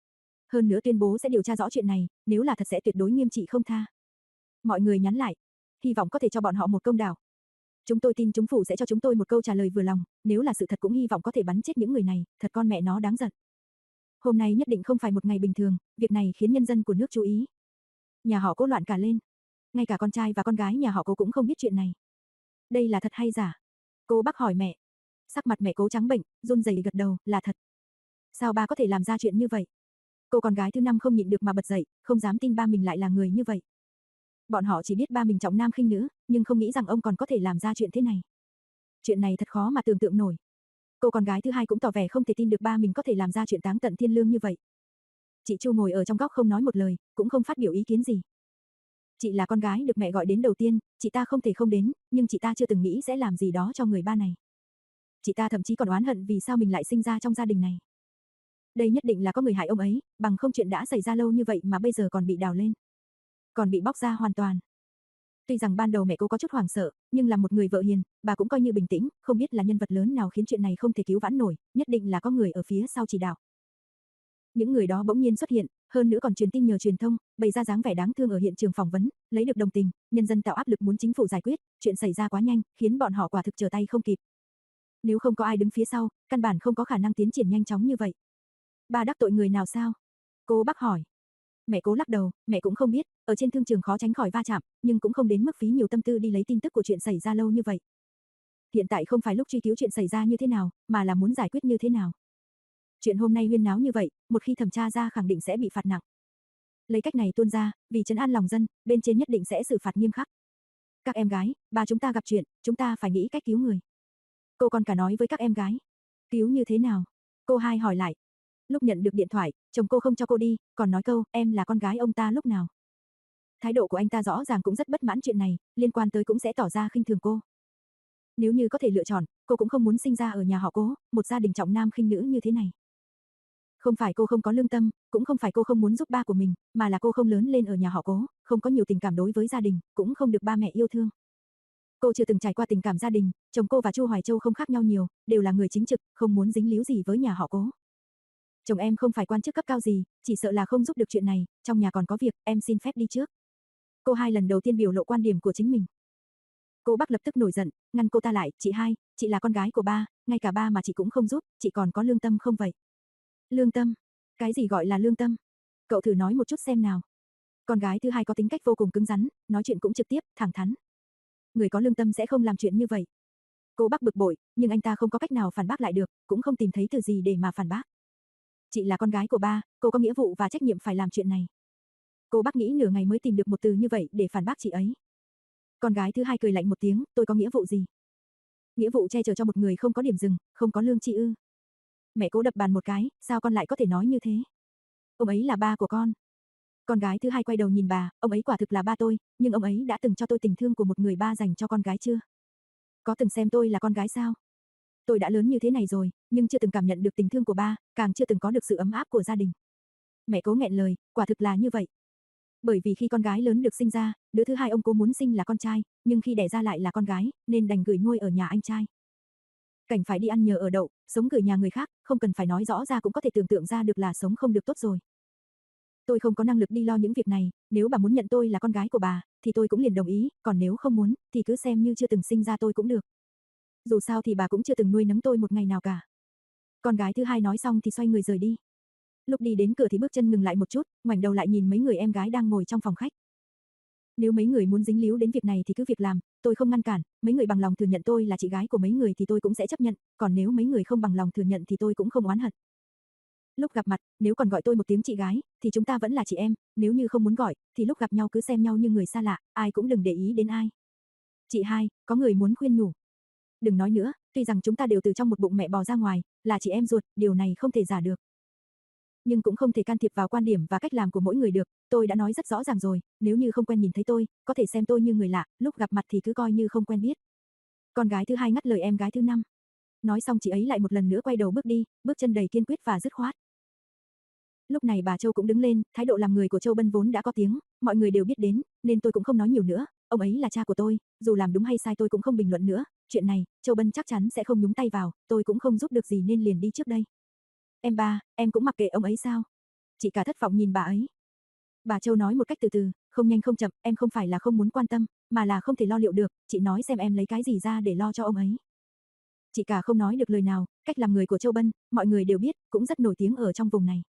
Hơn nữa tuyên bố sẽ điều tra rõ chuyện này, nếu là thật sẽ tuyệt đối nghiêm trị không tha. Mọi người nhắn lại, hy vọng có thể cho bọn họ một công đạo. Chúng tôi tin chính phủ sẽ cho chúng tôi một câu trả lời vừa lòng, nếu là sự thật cũng hy vọng có thể bắn chết những người này, thật con mẹ nó đáng giận. Hôm nay nhất định không phải một ngày bình thường, việc này khiến nhân dân của nước chú ý. Nhà họ Cố loạn cả lên. Ngay cả con trai và con gái nhà họ Cố cũng không biết chuyện này. Đây là thật hay giả? Cô bác hỏi mẹ. Sắc mặt mẹ Cố trắng bệnh, run rẩy gật đầu, là thật. Sao ba có thể làm ra chuyện như vậy? Cô con gái thứ năm không nhịn được mà bật dậy, không dám tin ba mình lại là người như vậy. Bọn họ chỉ biết ba mình trọng nam khinh nữ, nhưng không nghĩ rằng ông còn có thể làm ra chuyện thế này. Chuyện này thật khó mà tưởng tượng nổi. Cô con gái thứ hai cũng tỏ vẻ không thể tin được ba mình có thể làm ra chuyện táng tận thiên lương như vậy. Chị Chu ngồi ở trong góc không nói một lời, cũng không phát biểu ý kiến gì. Chị là con gái được mẹ gọi đến đầu tiên, chị ta không thể không đến, nhưng chị ta chưa từng nghĩ sẽ làm gì đó cho người ba này. Chị ta thậm chí còn oán hận vì sao mình lại sinh ra trong gia đình này. Đây nhất định là có người hại ông ấy, bằng không chuyện đã xảy ra lâu như vậy mà bây giờ còn bị đào lên. Còn bị bóc ra hoàn toàn. Tuy rằng ban đầu mẹ Cố có chút hoảng sợ, nhưng là một người vợ hiền, bà cũng coi như bình tĩnh, không biết là nhân vật lớn nào khiến chuyện này không thể cứu vãn nổi, nhất định là có người ở phía sau chỉ đạo. Những người đó bỗng nhiên xuất hiện, hơn nữa còn truyền tin nhờ truyền thông, bày ra dáng vẻ đáng thương ở hiện trường phỏng vấn, lấy được đồng tình, nhân dân tạo áp lực muốn chính phủ giải quyết, chuyện xảy ra quá nhanh, khiến bọn họ quả thực trở tay không kịp. Nếu không có ai đứng phía sau, căn bản không có khả năng tiến triển nhanh chóng như vậy. Bà đắc tội người nào sao? Cô bác hỏi. Mẹ Cố lắc đầu, mẹ cũng không biết, ở trên thương trường khó tránh khỏi va chạm, nhưng cũng không đến mức phí nhiều tâm tư đi lấy tin tức của chuyện xảy ra lâu như vậy. Hiện tại không phải lúc truy cứu chuyện xảy ra như thế nào, mà là muốn giải quyết như thế nào. Chuyện hôm nay huyên náo như vậy, một khi thẩm tra ra khẳng định sẽ bị phạt nặng. Lấy cách này tuôn ra, vì trấn an lòng dân, bên trên nhất định sẽ xử phạt nghiêm khắc. Các em gái, ba chúng ta gặp chuyện, chúng ta phải nghĩ cách cứu người. Cô con cả nói với các em gái. Cứu như thế nào? Cô hai hỏi lại. Lúc nhận được điện thoại, chồng cô không cho cô đi, còn nói câu, em là con gái ông ta lúc nào. Thái độ của anh ta rõ ràng cũng rất bất mãn chuyện này, liên quan tới cũng sẽ tỏ ra khinh thường cô. Nếu như có thể lựa chọn, cô cũng không muốn sinh ra ở nhà họ Cố, một gia đình trọng nam khinh nữ như thế này. Không phải cô không có lương tâm, cũng không phải cô không muốn giúp ba của mình, mà là cô không lớn lên ở nhà họ Cố, không có nhiều tình cảm đối với gia đình, cũng không được ba mẹ yêu thương. Cô chưa từng trải qua tình cảm gia đình, chồng cô và Chu Hoài Châu không khác nhau nhiều, đều là người chính trực, không muốn dính líu gì với nhà họ Cố. Chồng em không phải quan chức cấp cao gì, chỉ sợ là không giúp được chuyện này, trong nhà còn có việc, em xin phép đi trước. Cô hai lần đầu tiên biểu lộ quan điểm của chính mình. Cô bác lập tức nổi giận, ngăn cô ta lại, chị hai, chị là con gái của ba, ngay cả ba mà chị cũng không giúp, chị còn có lương tâm không vậy? Lương tâm? Cái gì gọi là lương tâm? Cậu thử nói một chút xem nào. Con gái thứ hai có tính cách vô cùng cứng rắn, nói chuyện cũng trực tiếp, thẳng thắn. Người có lương tâm sẽ không làm chuyện như vậy. Cô bác bực bội, nhưng anh ta không có cách nào phản bác lại được, cũng không tìm thấy từ gì để mà phản bác. Chị là con gái của ba, cô có nghĩa vụ và trách nhiệm phải làm chuyện này. Cô bác nghĩ nửa ngày mới tìm được một từ như vậy để phản bác chị ấy. Con gái thứ hai cười lạnh một tiếng, tôi có nghĩa vụ gì? Nghĩa vụ che chở cho một người không có điểm dừng, không có lương tri ư? Mẹ Cố đập bàn một cái, sao con lại có thể nói như thế? Ông ấy là ba của con. Con gái thứ hai quay đầu nhìn bà, ông ấy quả thực là ba tôi, nhưng ông ấy đã từng cho tôi tình thương của một người ba dành cho con gái chưa? Có từng xem tôi là con gái sao? Tôi đã lớn như thế này rồi, nhưng chưa từng cảm nhận được tình thương của ba, càng chưa từng có được sự ấm áp của gia đình. Mẹ Cố nghẹn lời, quả thực là như vậy. Bởi vì khi con gái lớn được sinh ra, đứa thứ hai ông Cố muốn sinh là con trai, nhưng khi đẻ ra lại là con gái, nên đành gửi nuôi ở nhà anh trai. Cảnh phải đi ăn nhờ ở đậu, sống gửi nhà người khác, không cần phải nói rõ ra cũng có thể tưởng tượng ra được là sống không được tốt rồi. Tôi không có năng lực đi lo những việc này, nếu bà muốn nhận tôi là con gái của bà, thì tôi cũng liền đồng ý, còn nếu không muốn, thì cứ xem như chưa từng sinh ra tôi cũng được. Dù sao thì bà cũng chưa từng nuôi nấng tôi một ngày nào cả. Con gái thứ hai nói xong thì xoay người rời đi. Lúc đi đến cửa thì bước chân ngừng lại một chút, ngoảnh đầu lại nhìn mấy người em gái đang ngồi trong phòng khách. Nếu mấy người muốn dính líu đến việc này thì cứ việc làm, tôi không ngăn cản, mấy người bằng lòng thừa nhận tôi là chị gái của mấy người thì tôi cũng sẽ chấp nhận, còn nếu mấy người không bằng lòng thừa nhận thì tôi cũng không oán hận. Lúc gặp mặt, nếu còn gọi tôi một tiếng chị gái, thì chúng ta vẫn là chị em, nếu như không muốn gọi, thì lúc gặp nhau cứ xem nhau như người xa lạ, ai cũng đừng để ý đến ai. Chị hai, có người muốn khuyên nhủ. Đừng nói nữa, tuy rằng chúng ta đều từ trong một bụng mẹ bò ra ngoài, là chị em ruột, điều này không thể giả được. Nhưng cũng không thể can thiệp vào quan điểm và cách làm của mỗi người được, tôi đã nói rất rõ ràng rồi, nếu như không quen nhìn thấy tôi, có thể xem tôi như người lạ, lúc gặp mặt thì cứ coi như không quen biết. Con gái thứ hai ngắt lời em gái thứ năm. Nói xong chị ấy lại một lần nữa quay đầu bước đi, bước chân đầy kiên quyết và dứt khoát. Lúc này bà Châu cũng đứng lên, thái độ làm người của Châu Bân vốn đã có tiếng, mọi người đều biết đến, nên tôi cũng không nói nhiều nữa, ông ấy là cha của tôi, dù làm đúng hay sai tôi cũng không bình luận nữa, chuyện này, Châu Bân chắc chắn sẽ không nhúng tay vào, tôi cũng không giúp được gì nên liền đi trước đây. Em ba, em cũng mặc kệ ông ấy sao? Chị cả thất vọng nhìn bà ấy. Bà Châu nói một cách từ từ, không nhanh không chậm, em không phải là không muốn quan tâm, mà là không thể lo liệu được, chị nói xem em lấy cái gì ra để lo cho ông ấy. Chị cả không nói được lời nào, cách làm người của Châu Bân, mọi người đều biết, cũng rất nổi tiếng ở trong vùng này.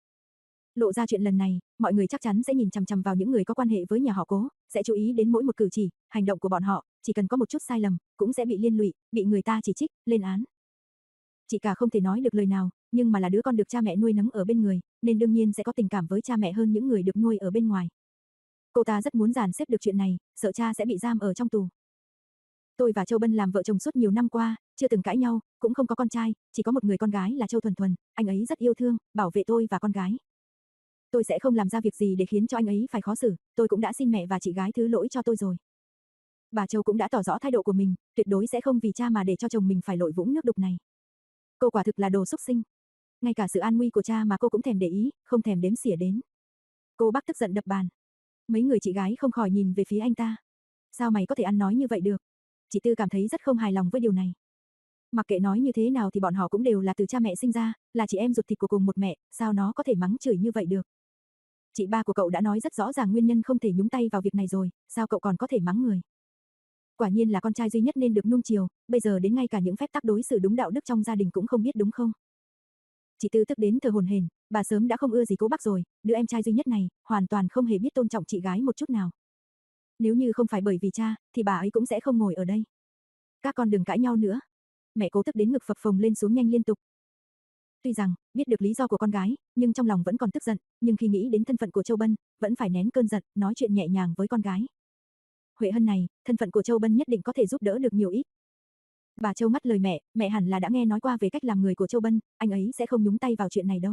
Lộ ra chuyện lần này, mọi người chắc chắn sẽ nhìn chằm chằm vào những người có quan hệ với nhà họ Cố, sẽ chú ý đến mỗi một cử chỉ, hành động của bọn họ, chỉ cần có một chút sai lầm, cũng sẽ bị liên lụy, bị người ta chỉ trích, lên án. Chị cả không thể nói được lời nào, nhưng mà là đứa con được cha mẹ nuôi nấng ở bên người, nên đương nhiên sẽ có tình cảm với cha mẹ hơn những người được nuôi ở bên ngoài. Cô ta rất muốn dàn xếp được chuyện này, sợ cha sẽ bị giam ở trong tù. Tôi và Châu Bân làm vợ chồng suốt nhiều năm qua, chưa từng cãi nhau, cũng không có con trai, chỉ có một người con gái là Châu Thuần Thuần, anh ấy rất yêu thương, bảo vệ tôi và con gái. Tôi sẽ không làm ra việc gì để khiến cho anh ấy phải khó xử, tôi cũng đã xin mẹ và chị gái thứ lỗi cho tôi rồi. Bà Châu cũng đã tỏ rõ thái độ của mình, tuyệt đối sẽ không vì cha mà để cho chồng mình phải lội vũng nước đục này. Cô quả thực là đồ xúc sinh. Ngay cả sự an nguy của cha mà cô cũng thèm để ý, không thèm đếm xỉa đến. Cô bác tức giận đập bàn. Mấy người chị gái không khỏi nhìn về phía anh ta. Sao mày có thể ăn nói như vậy được? Chị Tư cảm thấy rất không hài lòng với điều này. Mặc kệ nói như thế nào thì bọn họ cũng đều là từ cha mẹ sinh ra, là chị em ruột thịt của cùng một mẹ, sao nó có thể mắng chửi như vậy được? Chị ba của cậu đã nói rất rõ ràng nguyên nhân không thể nhúng tay vào việc này rồi, sao cậu còn có thể mắng người? Quả nhiên là con trai duy nhất nên được nuông chiều, bây giờ đến ngay cả những phép tắc đối xử đúng đạo đức trong gia đình cũng không biết đúng không? Chị Tư tức đến thở hổn hển, bà sớm đã không ưa gì Cố Bác rồi, đứa em trai duy nhất này, hoàn toàn không hề biết tôn trọng chị gái một chút nào. Nếu như không phải bởi vì cha, thì bà ấy cũng sẽ không ngồi ở đây. Các con đừng cãi nhau nữa. Mẹ Cố tức đến ngực phập phồng lên xuống nhanh liên tục. Tuy rằng, biết được lý do của con gái, nhưng trong lòng vẫn còn tức giận, nhưng khi nghĩ đến thân phận của Châu Bân, vẫn phải nén cơn giận, nói chuyện nhẹ nhàng với con gái. Huệ Hân này, thân phận của Châu Bân nhất định có thể giúp đỡ được nhiều ít. Bà Châu ngắt lời mẹ, mẹ hẳn là đã nghe nói qua về cách làm người của Châu Bân, anh ấy sẽ không nhúng tay vào chuyện này đâu.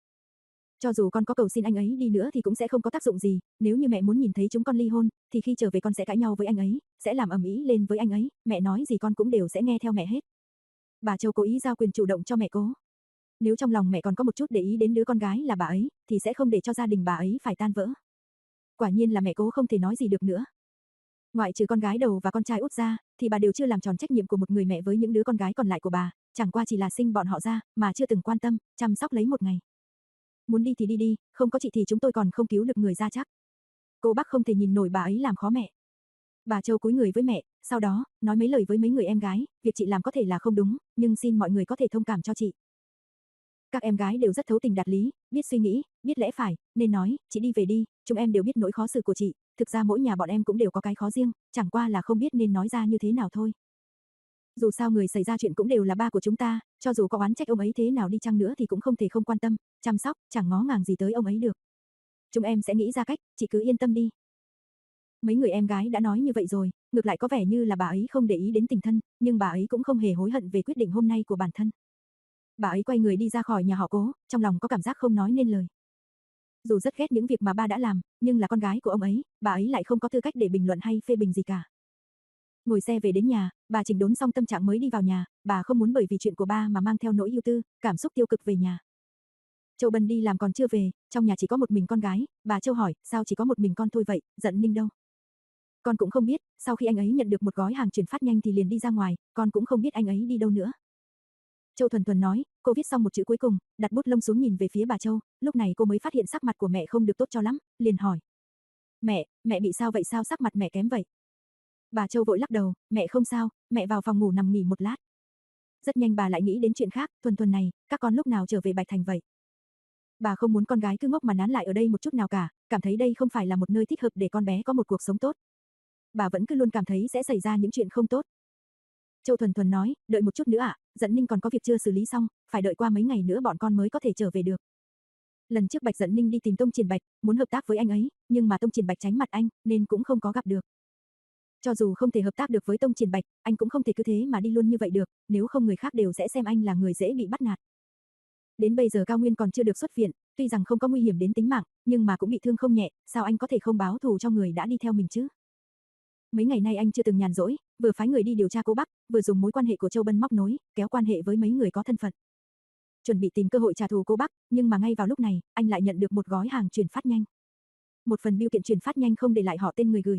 Cho dù con có cầu xin anh ấy đi nữa thì cũng sẽ không có tác dụng gì, nếu như mẹ muốn nhìn thấy chúng con ly hôn, thì khi trở về con sẽ cãi nhau với anh ấy, sẽ làm ầm ĩ lên với anh ấy, mẹ nói gì con cũng đều sẽ nghe theo mẹ hết. Bà Châu cố ý giao quyền chủ động cho mẹ Cố. Nếu trong lòng mẹ còn có một chút để ý đến đứa con gái là bà ấy, thì sẽ không để cho gia đình bà ấy phải tan vỡ. Quả nhiên là mẹ Cố không thể nói gì được nữa. Ngoại trừ con gái đầu và con trai út ra, thì bà đều chưa làm tròn trách nhiệm của một người mẹ với những đứa con gái còn lại của bà, chẳng qua chỉ là sinh bọn họ ra, mà chưa từng quan tâm, chăm sóc lấy một ngày. Muốn đi thì đi đi, không có chị thì chúng tôi còn không cứu được người ra chắc. Cô bác không thể nhìn nổi bà ấy làm khó mẹ. Bà Châu cúi người với mẹ, sau đó, nói mấy lời với mấy người em gái, việc chị làm có thể là không đúng, nhưng xin mọi người có thể thông cảm cho chị. Các em gái đều rất thấu tình đạt lý, biết suy nghĩ, biết lẽ phải, nên nói, chị đi về đi, chúng em đều biết nỗi khó xử của chị, thực ra mỗi nhà bọn em cũng đều có cái khó riêng, chẳng qua là không biết nên nói ra như thế nào thôi. Dù sao người xảy ra chuyện cũng đều là ba của chúng ta, cho dù có oán trách ông ấy thế nào đi chăng nữa thì cũng không thể không quan tâm, chăm sóc, chẳng ngó ngàng gì tới ông ấy được. Chúng em sẽ nghĩ ra cách, chị cứ yên tâm đi. Mấy người em gái đã nói như vậy rồi, ngược lại có vẻ như là bà ấy không để ý đến tình thân, nhưng bà ấy cũng không hề hối hận về quyết định hôm nay của bản thân. Bà ấy quay người đi ra khỏi nhà họ Cố, trong lòng có cảm giác không nói nên lời. Dù rất ghét những việc mà ba đã làm, nhưng là con gái của ông ấy, bà ấy lại không có tư cách để bình luận hay phê bình gì cả. Ngồi xe về đến nhà, bà chỉnh đốn xong tâm trạng mới đi vào nhà, bà không muốn bởi vì chuyện của ba mà mang theo nỗi ưu tư, cảm xúc tiêu cực về nhà. Châu Bân đi làm còn chưa về, trong nhà chỉ có một mình con gái, bà Châu hỏi, sao chỉ có một mình con thôi vậy, Dận Ninh đâu? Con cũng không biết, sau khi anh ấy nhận được một gói hàng chuyển phát nhanh thì liền đi ra ngoài, con cũng không biết anh ấy đi đâu nữa. Châu Thuần Thuần nói, cô viết xong một chữ cuối cùng, đặt bút lông xuống nhìn về phía bà Châu, lúc này cô mới phát hiện sắc mặt của mẹ không được tốt cho lắm, liền hỏi. Mẹ, mẹ bị sao vậy, sao sắc mặt mẹ kém vậy? Bà Châu vội lắc đầu, mẹ không sao, mẹ vào phòng ngủ nằm nghỉ một lát. Rất nhanh bà lại nghĩ đến chuyện khác, Thuần Thuần này, các con lúc nào trở về Bạch Thành vậy? Bà không muốn con gái cứ ngốc mà nán lại ở đây một chút nào cả, cảm thấy đây không phải là một nơi thích hợp để con bé có một cuộc sống tốt. Bà vẫn cứ luôn cảm thấy sẽ xảy ra những chuyện không tốt. Châu Thuần Thuần nói, đợi một chút nữa ạ, à, Dận Ninh còn có việc chưa xử lý xong, phải đợi qua mấy ngày nữa bọn con mới có thể trở về được. Lần trước Bạch Dận Ninh đi tìm Tông Triển Bạch, muốn hợp tác với anh ấy, nhưng mà Tông Triển Bạch tránh mặt anh, nên cũng không có gặp được. Cho dù không thể hợp tác được với Tông Triển Bạch, anh cũng không thể cứ thế mà đi luôn như vậy được, nếu không người khác đều sẽ xem anh là người dễ bị bắt nạt. Đến bây giờ Cao Nguyên còn chưa được xuất viện, tuy rằng không có nguy hiểm đến tính mạng, nhưng mà cũng bị thương không nhẹ, sao anh có thể không báo thù cho người đã đi theo mình chứ? Mấy ngày nay anh chưa từng nhàn rỗi, vừa phái người đi điều tra Cố Bắc, vừa dùng mối quan hệ của Châu Bân móc nối, kéo quan hệ với mấy người có thân phận. Chuẩn bị tìm cơ hội trả thù Cố Bắc, nhưng mà ngay vào lúc này, anh lại nhận được một gói hàng chuyển phát nhanh. Một phần bưu kiện chuyển phát nhanh không để lại họ tên người gửi.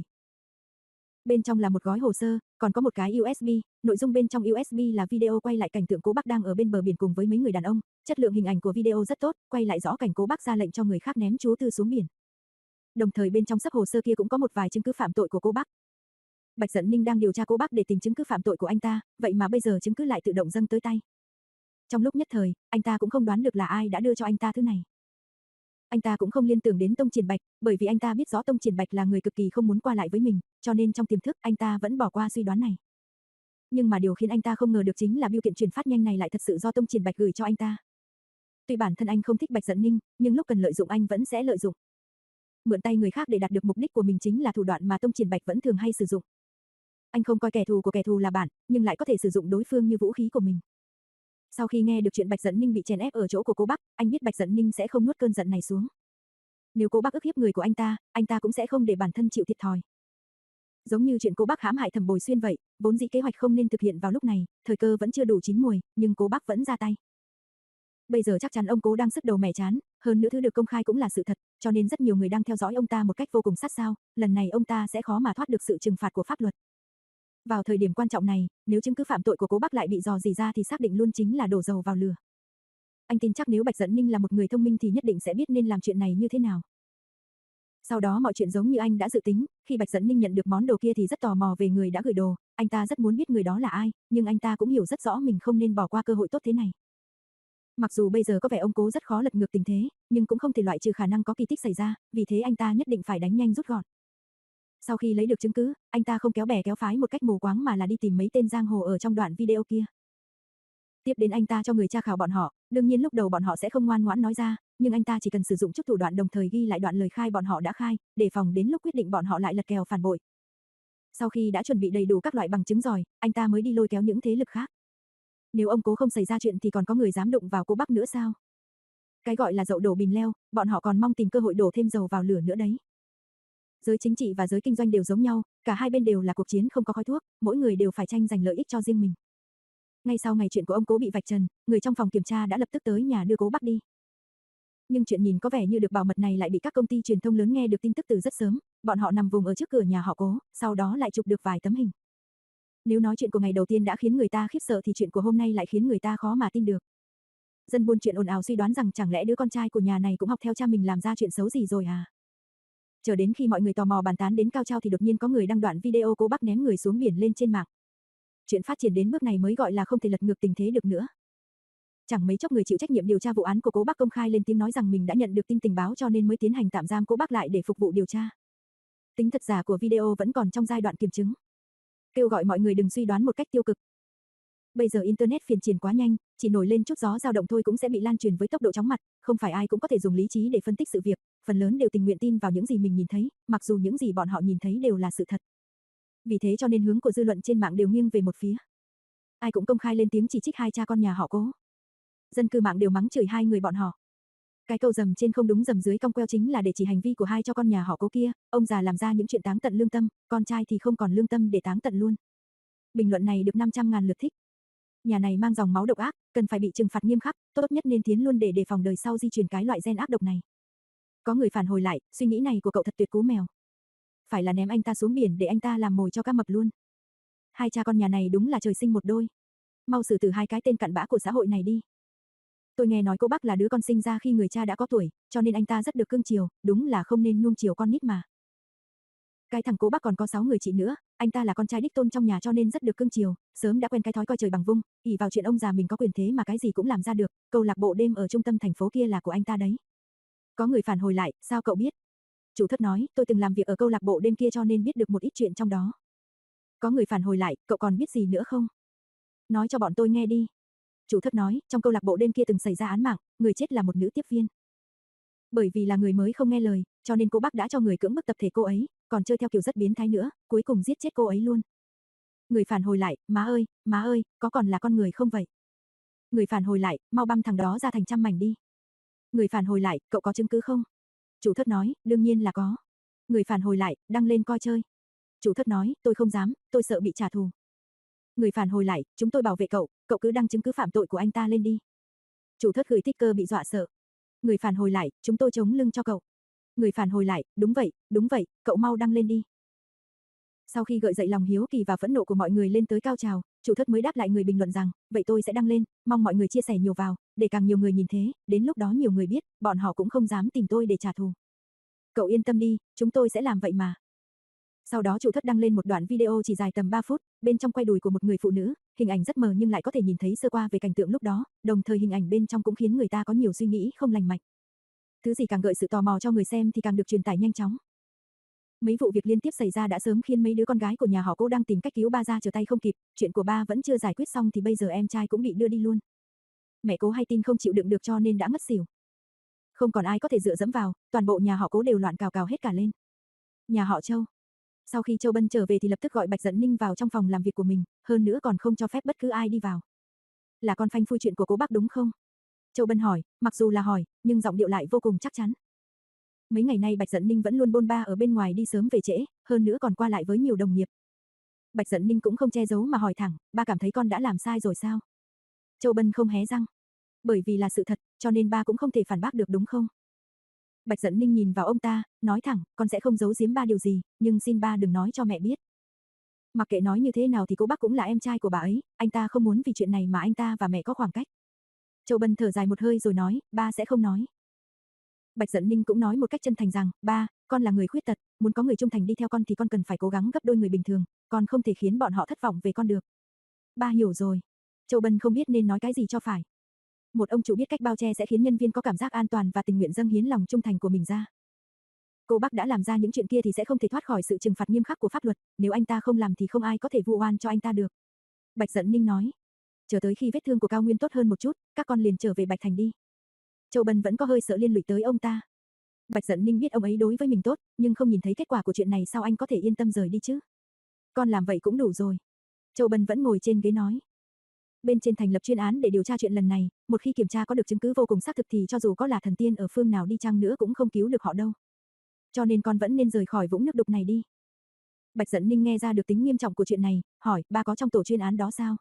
Bên trong là một gói hồ sơ, còn có một cái u ét bê, nội dung bên trong u ét bê là video quay lại cảnh tượng Cố Bắc đang ở bên bờ biển cùng với mấy người đàn ông, chất lượng hình ảnh của video rất tốt, quay lại rõ cảnh Cố Bắc ra lệnh cho người khác ném chú tư xuống biển. Đồng thời bên trong sấp hồ sơ kia cũng có một vài chứng cứ phạm tội của Cố Bắc. Bạch Dận Ninh đang điều tra Cố Bắc để tìm chứng cứ phạm tội của anh ta, vậy mà bây giờ chứng cứ lại tự động dâng tới tay. Trong lúc nhất thời, anh ta cũng không đoán được là ai đã đưa cho anh ta thứ này. Anh ta cũng không liên tưởng đến Tông Triển Bạch, bởi vì anh ta biết rõ Tông Triển Bạch là người cực kỳ không muốn qua lại với mình, cho nên trong tiềm thức anh ta vẫn bỏ qua suy đoán này. Nhưng mà điều khiến anh ta không ngờ được chính là bưu kiện chuyển phát nhanh này lại thật sự do Tông Triển Bạch gửi cho anh ta. Tuy bản thân anh không thích Bạch Dận Ninh, nhưng lúc cần lợi dụng anh vẫn sẽ lợi dụng. Mượn tay người khác để đạt được mục đích của mình chính là thủ đoạn mà Tông Triển Bạch vẫn thường hay sử dụng. Anh không coi kẻ thù của kẻ thù là bạn, nhưng lại có thể sử dụng đối phương như vũ khí của mình. Sau khi nghe được chuyện Bạch Dận Ninh bị chèn ép ở chỗ của Cố Bắc, anh biết Bạch Dận Ninh sẽ không nuốt cơn giận này xuống. Nếu Cố Bắc ức hiếp người của anh ta, anh ta cũng sẽ không để bản thân chịu thiệt thòi. Giống như chuyện Cố Bắc hãm hại Thẩm Bồi Xuyên vậy, vốn dĩ kế hoạch không nên thực hiện vào lúc này, thời cơ vẫn chưa đủ chín muồi, nhưng Cố Bắc vẫn ra tay. Bây giờ chắc chắn ông Cố đang sứt đầu mẻ chán, hơn nữa thứ được công khai cũng là sự thật, cho nên rất nhiều người đang theo dõi ông ta một cách vô cùng sát sao, lần này ông ta sẽ khó mà thoát được sự trừng phạt của pháp luật. Vào thời điểm quan trọng này, nếu chứng cứ phạm tội của Cố Bắc lại bị dò dỉ ra thì xác định luôn chính là đổ dầu vào lửa. Anh tin chắc nếu Bạch Dận Ninh là một người thông minh thì nhất định sẽ biết nên làm chuyện này như thế nào. Sau đó mọi chuyện giống như anh đã dự tính, khi Bạch Dận Ninh nhận được món đồ kia thì rất tò mò về người đã gửi đồ, anh ta rất muốn biết người đó là ai, nhưng anh ta cũng hiểu rất rõ mình không nên bỏ qua cơ hội tốt thế này. Mặc dù bây giờ có vẻ ông Cố rất khó lật ngược tình thế, nhưng cũng không thể loại trừ khả năng có kỳ tích xảy ra, vì thế anh ta nhất định phải đánh nhanh rút gọn. Sau khi lấy được chứng cứ, anh ta không kéo bè kéo phái một cách mù quáng mà là đi tìm mấy tên giang hồ ở trong đoạn video kia. Tiếp đến anh ta cho người tra khảo bọn họ, đương nhiên lúc đầu bọn họ sẽ không ngoan ngoãn nói ra, nhưng anh ta chỉ cần sử dụng chút thủ đoạn đồng thời ghi lại đoạn lời khai bọn họ đã khai, để phòng đến lúc quyết định bọn họ lại lật kèo phản bội. Sau khi đã chuẩn bị đầy đủ các loại bằng chứng giỏi, anh ta mới đi lôi kéo những thế lực khác. Nếu ông Cố không xảy ra chuyện thì còn có người dám đụng vào Cố Bắc nữa sao? Cái gọi là dậu đổ bìm leo, bọn họ còn mong tìm cơ hội đổ thêm dầu vào lửa nữa đấy. Giới chính trị và giới kinh doanh đều giống nhau, cả hai bên đều là cuộc chiến không có khói thuốc, mỗi người đều phải tranh giành lợi ích cho riêng mình. Ngay sau ngày chuyện của ông Cố bị vạch trần, người trong phòng kiểm tra đã lập tức tới nhà đưa Cố Bắc đi. Nhưng chuyện nhìn có vẻ như được bảo mật này lại bị các công ty truyền thông lớn nghe được tin tức từ rất sớm, bọn họ nằm vùng ở trước cửa nhà họ Cố, sau đó lại chụp được vài tấm hình. Nếu nói chuyện của ngày đầu tiên đã khiến người ta khiếp sợ thì chuyện của hôm nay lại khiến người ta khó mà tin được. Dân buôn chuyện ồn ào suy đoán rằng chẳng lẽ đứa con trai của nhà này cũng học theo cha mình làm ra chuyện xấu gì rồi à? Chờ đến khi mọi người tò mò bàn tán đến cao trao thì đột nhiên có người đăng đoạn video Cố Bắc ném người xuống biển lên trên mạng. Chuyện phát triển đến bước này mới gọi là không thể lật ngược tình thế được nữa. Chẳng mấy chốc người chịu trách nhiệm điều tra vụ án của Cố Bắc công khai lên tiếng nói rằng mình đã nhận được tin tình báo cho nên mới tiến hành tạm giam Cố Bắc lại để phục vụ điều tra. Tính thật giả của video vẫn còn trong giai đoạn kiểm chứng. Kêu gọi mọi người đừng suy đoán một cách tiêu cực. Bây giờ internet phiền triển quá nhanh, chỉ nổi lên chút gió dao động thôi cũng sẽ bị lan truyền với tốc độ chóng mặt, không phải ai cũng có thể dùng lý trí để phân tích sự việc, phần lớn đều tình nguyện tin vào những gì mình nhìn thấy, mặc dù những gì bọn họ nhìn thấy đều là sự thật. Vì thế cho nên hướng của dư luận trên mạng đều nghiêng về một phía. Ai cũng công khai lên tiếng chỉ trích hai cha con nhà họ Cố. Dân cư mạng đều mắng chửi hai người bọn họ. Cái câu dầm trên không đúng dầm dưới cong queo chính là để chỉ hành vi của hai cho con nhà họ Cố kia, ông già làm ra những chuyện táng tận lương tâm, con trai thì không còn lương tâm để táng tận luôn. Bình luận này được năm trăm ngàn lượt thích. Nhà này mang dòng máu độc ác, cần phải bị trừng phạt nghiêm khắc, tốt nhất nên thiến luôn để đề phòng đời sau di truyền cái loại gen ác độc này. Có người phản hồi lại, suy nghĩ này của cậu thật tuyệt cú mèo. Phải là ném anh ta xuống biển để anh ta làm mồi cho cá mập luôn. Hai cha con nhà này đúng là trời sinh một đôi. Mau xử tử hai cái tên cặn bã của xã hội này đi. Tôi nghe nói cô bác là đứa con sinh ra khi người cha đã có tuổi, cho nên anh ta rất được cưng chiều, đúng là không nên nuông chiều con nít mà. Cái thằng cô bác còn có sáu người chị nữa, anh ta là con trai đích tôn trong nhà cho nên rất được cưng chiều, sớm đã quen cái thói coi trời bằng vung, ỷ vào chuyện ông già mình có quyền thế mà cái gì cũng làm ra được, câu lạc bộ đêm ở trung tâm thành phố kia là của anh ta đấy. Có người phản hồi lại, sao cậu biết? Chủ thất nói, tôi từng làm việc ở câu lạc bộ đêm kia cho nên biết được một ít chuyện trong đó. Có người phản hồi lại, cậu còn biết gì nữa không? Nói cho bọn tôi nghe đi. Chủ thất nói, trong câu lạc bộ đêm kia từng xảy ra án mạng, người chết là một nữ tiếp viên. Bởi vì là người mới không nghe lời, cho nên cô bác đã cho người cưỡng bức tập thể cô ấy, còn chơi theo kiểu rất biến thái nữa, cuối cùng giết chết cô ấy luôn. Người phản hồi lại, má ơi, má ơi, có còn là con người không vậy? Người phản hồi lại, mau băm thằng đó ra thành trăm mảnh đi. Người phản hồi lại, cậu có chứng cứ không? Chủ thất nói, đương nhiên là có. Người phản hồi lại, đăng lên coi chơi. Chủ thất nói, tôi không dám, tôi sợ bị trả thù. Người phản hồi lại, chúng tôi bảo vệ cậu, cậu cứ đăng chứng cứ phạm tội của anh ta lên đi. Chủ thất gửi ticker bị dọa sợ. Người phản hồi lại, chúng tôi chống lưng cho cậu. Người phản hồi lại, đúng vậy, đúng vậy, cậu mau đăng lên đi. Sau khi gợi dậy lòng hiếu kỳ và phẫn nộ của mọi người lên tới cao trào, chủ thất mới đáp lại người bình luận rằng, vậy tôi sẽ đăng lên, mong mọi người chia sẻ nhiều vào, để càng nhiều người nhìn thế, đến lúc đó nhiều người biết, bọn họ cũng không dám tìm tôi để trả thù. Cậu yên tâm đi, chúng tôi sẽ làm vậy mà. Sau đó chủ thất đăng lên một đoạn video chỉ dài tầm ba phút, bên trong quay đùi của một người phụ nữ, hình ảnh rất mờ nhưng lại có thể nhìn thấy sơ qua về cảnh tượng lúc đó, đồng thời hình ảnh bên trong cũng khiến người ta có nhiều suy nghĩ không lành mạnh. Thứ gì càng gợi sự tò mò cho người xem thì càng được truyền tải nhanh chóng. Mấy vụ việc liên tiếp xảy ra đã sớm khiến mấy đứa con gái của nhà họ Cố đang tìm cách cứu ba ra trở tay không kịp, chuyện của ba vẫn chưa giải quyết xong thì bây giờ em trai cũng bị đưa đi luôn. Mẹ Cố hay tin không chịu đựng được cho nên đã ngất xỉu. Không còn ai có thể dựa dẫm vào, toàn bộ nhà họ Cố đều loạn cào cào hết cả lên. Nhà họ Châu. Sau khi Châu Bân trở về thì lập tức gọi Bạch Dận Ninh vào trong phòng làm việc của mình, hơn nữa còn không cho phép bất cứ ai đi vào. Là con phanh phui chuyện của Cố bác đúng không? Châu Bân hỏi, mặc dù là hỏi, nhưng giọng điệu lại vô cùng chắc chắn. Mấy ngày nay Bạch Dận Ninh vẫn luôn bôn ba ở bên ngoài đi sớm về trễ, hơn nữa còn qua lại với nhiều đồng nghiệp. Bạch Dận Ninh cũng không che giấu mà hỏi thẳng, ba cảm thấy con đã làm sai rồi sao? Châu Bân không hé răng. Bởi vì là sự thật, cho nên ba cũng không thể phản bác được đúng không? Bạch Dận Ninh nhìn vào ông ta, nói thẳng, con sẽ không giấu giếm ba điều gì, nhưng xin ba đừng nói cho mẹ biết. Mặc kệ nói như thế nào thì Cố bác cũng là em trai của bà ấy, anh ta không muốn vì chuyện này mà anh ta và mẹ có khoảng cách. Châu Bân thở dài một hơi rồi nói, ba sẽ không nói. Bạch Dận Ninh cũng nói một cách chân thành rằng, ba, con là người khuyết tật, muốn có người trung thành đi theo con thì con cần phải cố gắng gấp đôi người bình thường, con không thể khiến bọn họ thất vọng về con được. Ba hiểu rồi. Châu Bân không biết nên nói cái gì cho phải. Một ông chủ biết cách bao che sẽ khiến nhân viên có cảm giác an toàn và tình nguyện dâng hiến lòng trung thành của mình ra. Cô bác đã làm ra những chuyện kia thì sẽ không thể thoát khỏi sự trừng phạt nghiêm khắc của pháp luật, nếu anh ta không làm thì không ai có thể vu oan cho anh ta được. Bạch Dận Ninh nói. Chờ tới khi vết thương của Cao Nguyên tốt hơn một chút, các con liền trở về Bạch Thành đi. Châu Bân vẫn có hơi sợ liên lụy tới ông ta. Bạch Dận Ninh biết ông ấy đối với mình tốt, nhưng không nhìn thấy kết quả của chuyện này sao anh có thể yên tâm rời đi chứ? Con làm vậy cũng đủ rồi. Châu Bân vẫn ngồi trên ghế nói. Bên trên thành lập chuyên án để điều tra chuyện lần này, một khi kiểm tra có được chứng cứ vô cùng xác thực thì cho dù có là thần tiên ở phương nào đi chăng nữa cũng không cứu được họ đâu. Cho nên con vẫn nên rời khỏi vũng nước đục này đi. Bạch Dận Ninh nghe ra được tính nghiêm trọng của chuyện này, hỏi, ba có trong tổ chuyên án đó sao?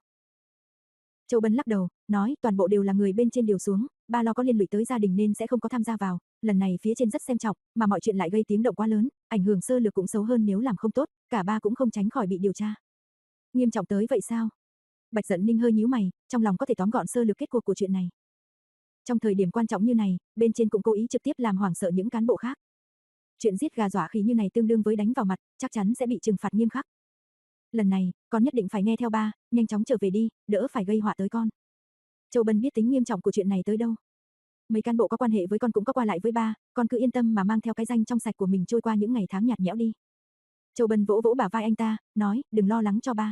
Châu Bân lắc đầu, nói, toàn bộ đều là người bên trên điều xuống, ba lo có liên lụy tới gia đình nên sẽ không có tham gia vào, lần này phía trên rất xem trọng, mà mọi chuyện lại gây tiếng động quá lớn, ảnh hưởng sơ lược cũng xấu hơn nếu làm không tốt, cả ba cũng không tránh khỏi bị điều tra. Nghiêm trọng tới vậy sao? Bạch Dận Ninh hơi nhíu mày, trong lòng có thể tóm gọn sơ lược kết cuộc của chuyện này. Trong thời điểm quan trọng như này, bên trên cũng cố ý trực tiếp làm hoảng sợ những cán bộ khác. Chuyện giết gà dọa khỉ như này tương đương với đánh vào mặt, chắc chắn sẽ bị trừng phạt nghiêm khắc. Lần này, con nhất định phải nghe theo ba, nhanh chóng trở về đi, đỡ phải gây họa tới con. Châu Bân biết tính nghiêm trọng của chuyện này tới đâu. Mấy cán bộ có quan hệ với con cũng có qua lại với ba, con cứ yên tâm mà mang theo cái danh trong sạch của mình trôi qua những ngày tháng nhạt nhẽo đi. Châu Bân vỗ vỗ bả vai anh ta, nói, đừng lo lắng cho ba.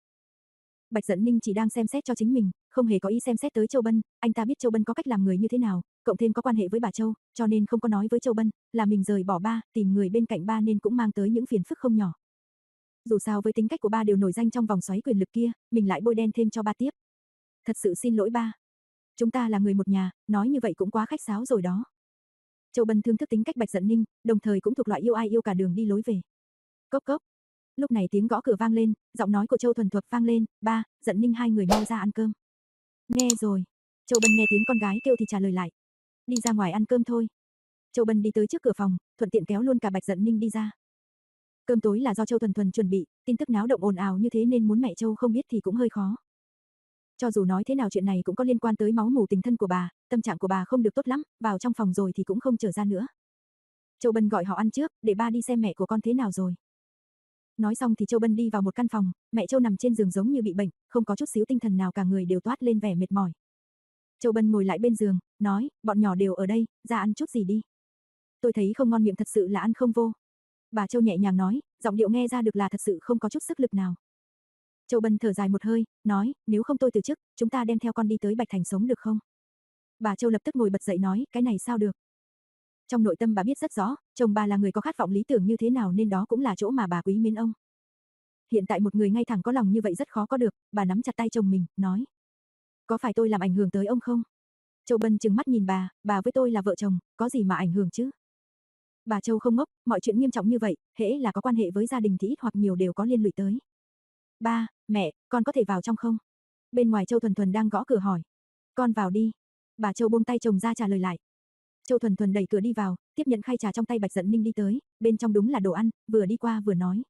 Bạch Dận Ninh chỉ đang xem xét cho chính mình, không hề có ý xem xét tới Châu Bân, anh ta biết Châu Bân có cách làm người như thế nào, cộng thêm có quan hệ với bà Châu, cho nên không có nói với Châu Bân, là mình rời bỏ ba, tìm người bên cạnh ba nên cũng mang tới những phiền phức không nhỏ. Dù sao với tính cách của ba đều nổi danh trong vòng xoáy quyền lực kia, mình lại bôi đen thêm cho ba tiếp. Thật sự xin lỗi ba. Chúng ta là người một nhà, nói như vậy cũng quá khách sáo rồi đó. Châu Bân thương thức tính cách Bạch Dận Ninh, đồng thời cũng thuộc loại yêu ai yêu cả đường đi lối về. Cốc cốc. Lúc này tiếng gõ cửa vang lên, giọng nói của Châu Thuần Thuật vang lên, ba, Dận Ninh hai người mau ra ăn cơm. Nghe rồi. Châu Bân nghe tiếng con gái kêu thì trả lời lại. Đi ra ngoài ăn cơm thôi. Châu Bân đi tới trước cửa phòng, thuận tiện kéo luôn cả Bạch Dận Ninh đi ra. Cơm tối là do Châu Thuần Thuần chuẩn bị, tin tức náo động ồn ào như thế nên muốn mẹ Châu không biết thì cũng hơi khó. Cho dù nói thế nào chuyện này cũng có liên quan tới máu mủ tình thân của bà, tâm trạng của bà không được tốt lắm, vào trong phòng rồi thì cũng không trở ra nữa. Châu Bân gọi họ ăn trước, để ba đi xem mẹ của con thế nào rồi. Nói xong thì Châu Bân đi vào một căn phòng, mẹ Châu nằm trên giường giống như bị bệnh, không có chút xíu tinh thần nào, cả người đều toát lên vẻ mệt mỏi. Châu Bân ngồi lại bên giường, nói, bọn nhỏ đều ở đây, ra ăn chút gì đi. Tôi thấy không ngon miệng, thật sự là ăn không vô. Bà Châu nhẹ nhàng nói, giọng điệu nghe ra được là thật sự không có chút sức lực nào. Châu Bân thở dài một hơi, nói, nếu không tôi từ chức, chúng ta đem theo con đi tới Bạch Thành sống được không? Bà Châu lập tức ngồi bật dậy nói, cái này sao được? Trong nội tâm bà biết rất rõ, chồng bà là người có khát vọng lý tưởng như thế nào nên đó cũng là chỗ mà bà quý mến ông. Hiện tại một người ngay thẳng có lòng như vậy rất khó có được, bà nắm chặt tay chồng mình, nói. Có phải tôi làm ảnh hưởng tới ông không? Châu Bân trừng mắt nhìn bà, bà với tôi là vợ chồng, có gì mà ảnh hưởng chứ? Bà Châu không ngốc, mọi chuyện nghiêm trọng như vậy, hễ là có quan hệ với gia đình thì ít hoặc nhiều đều có liên lụy tới. Ba, mẹ, con có thể vào trong không? Bên ngoài Châu Thuần Thuần đang gõ cửa hỏi. Con vào đi. Bà Châu buông tay chồng ra trả lời lại. Châu Thuần Thuần đẩy cửa đi vào, tiếp nhận khay trà trong tay Bạch Dận Ninh đi tới, bên trong đúng là đồ ăn, vừa đi qua vừa nói.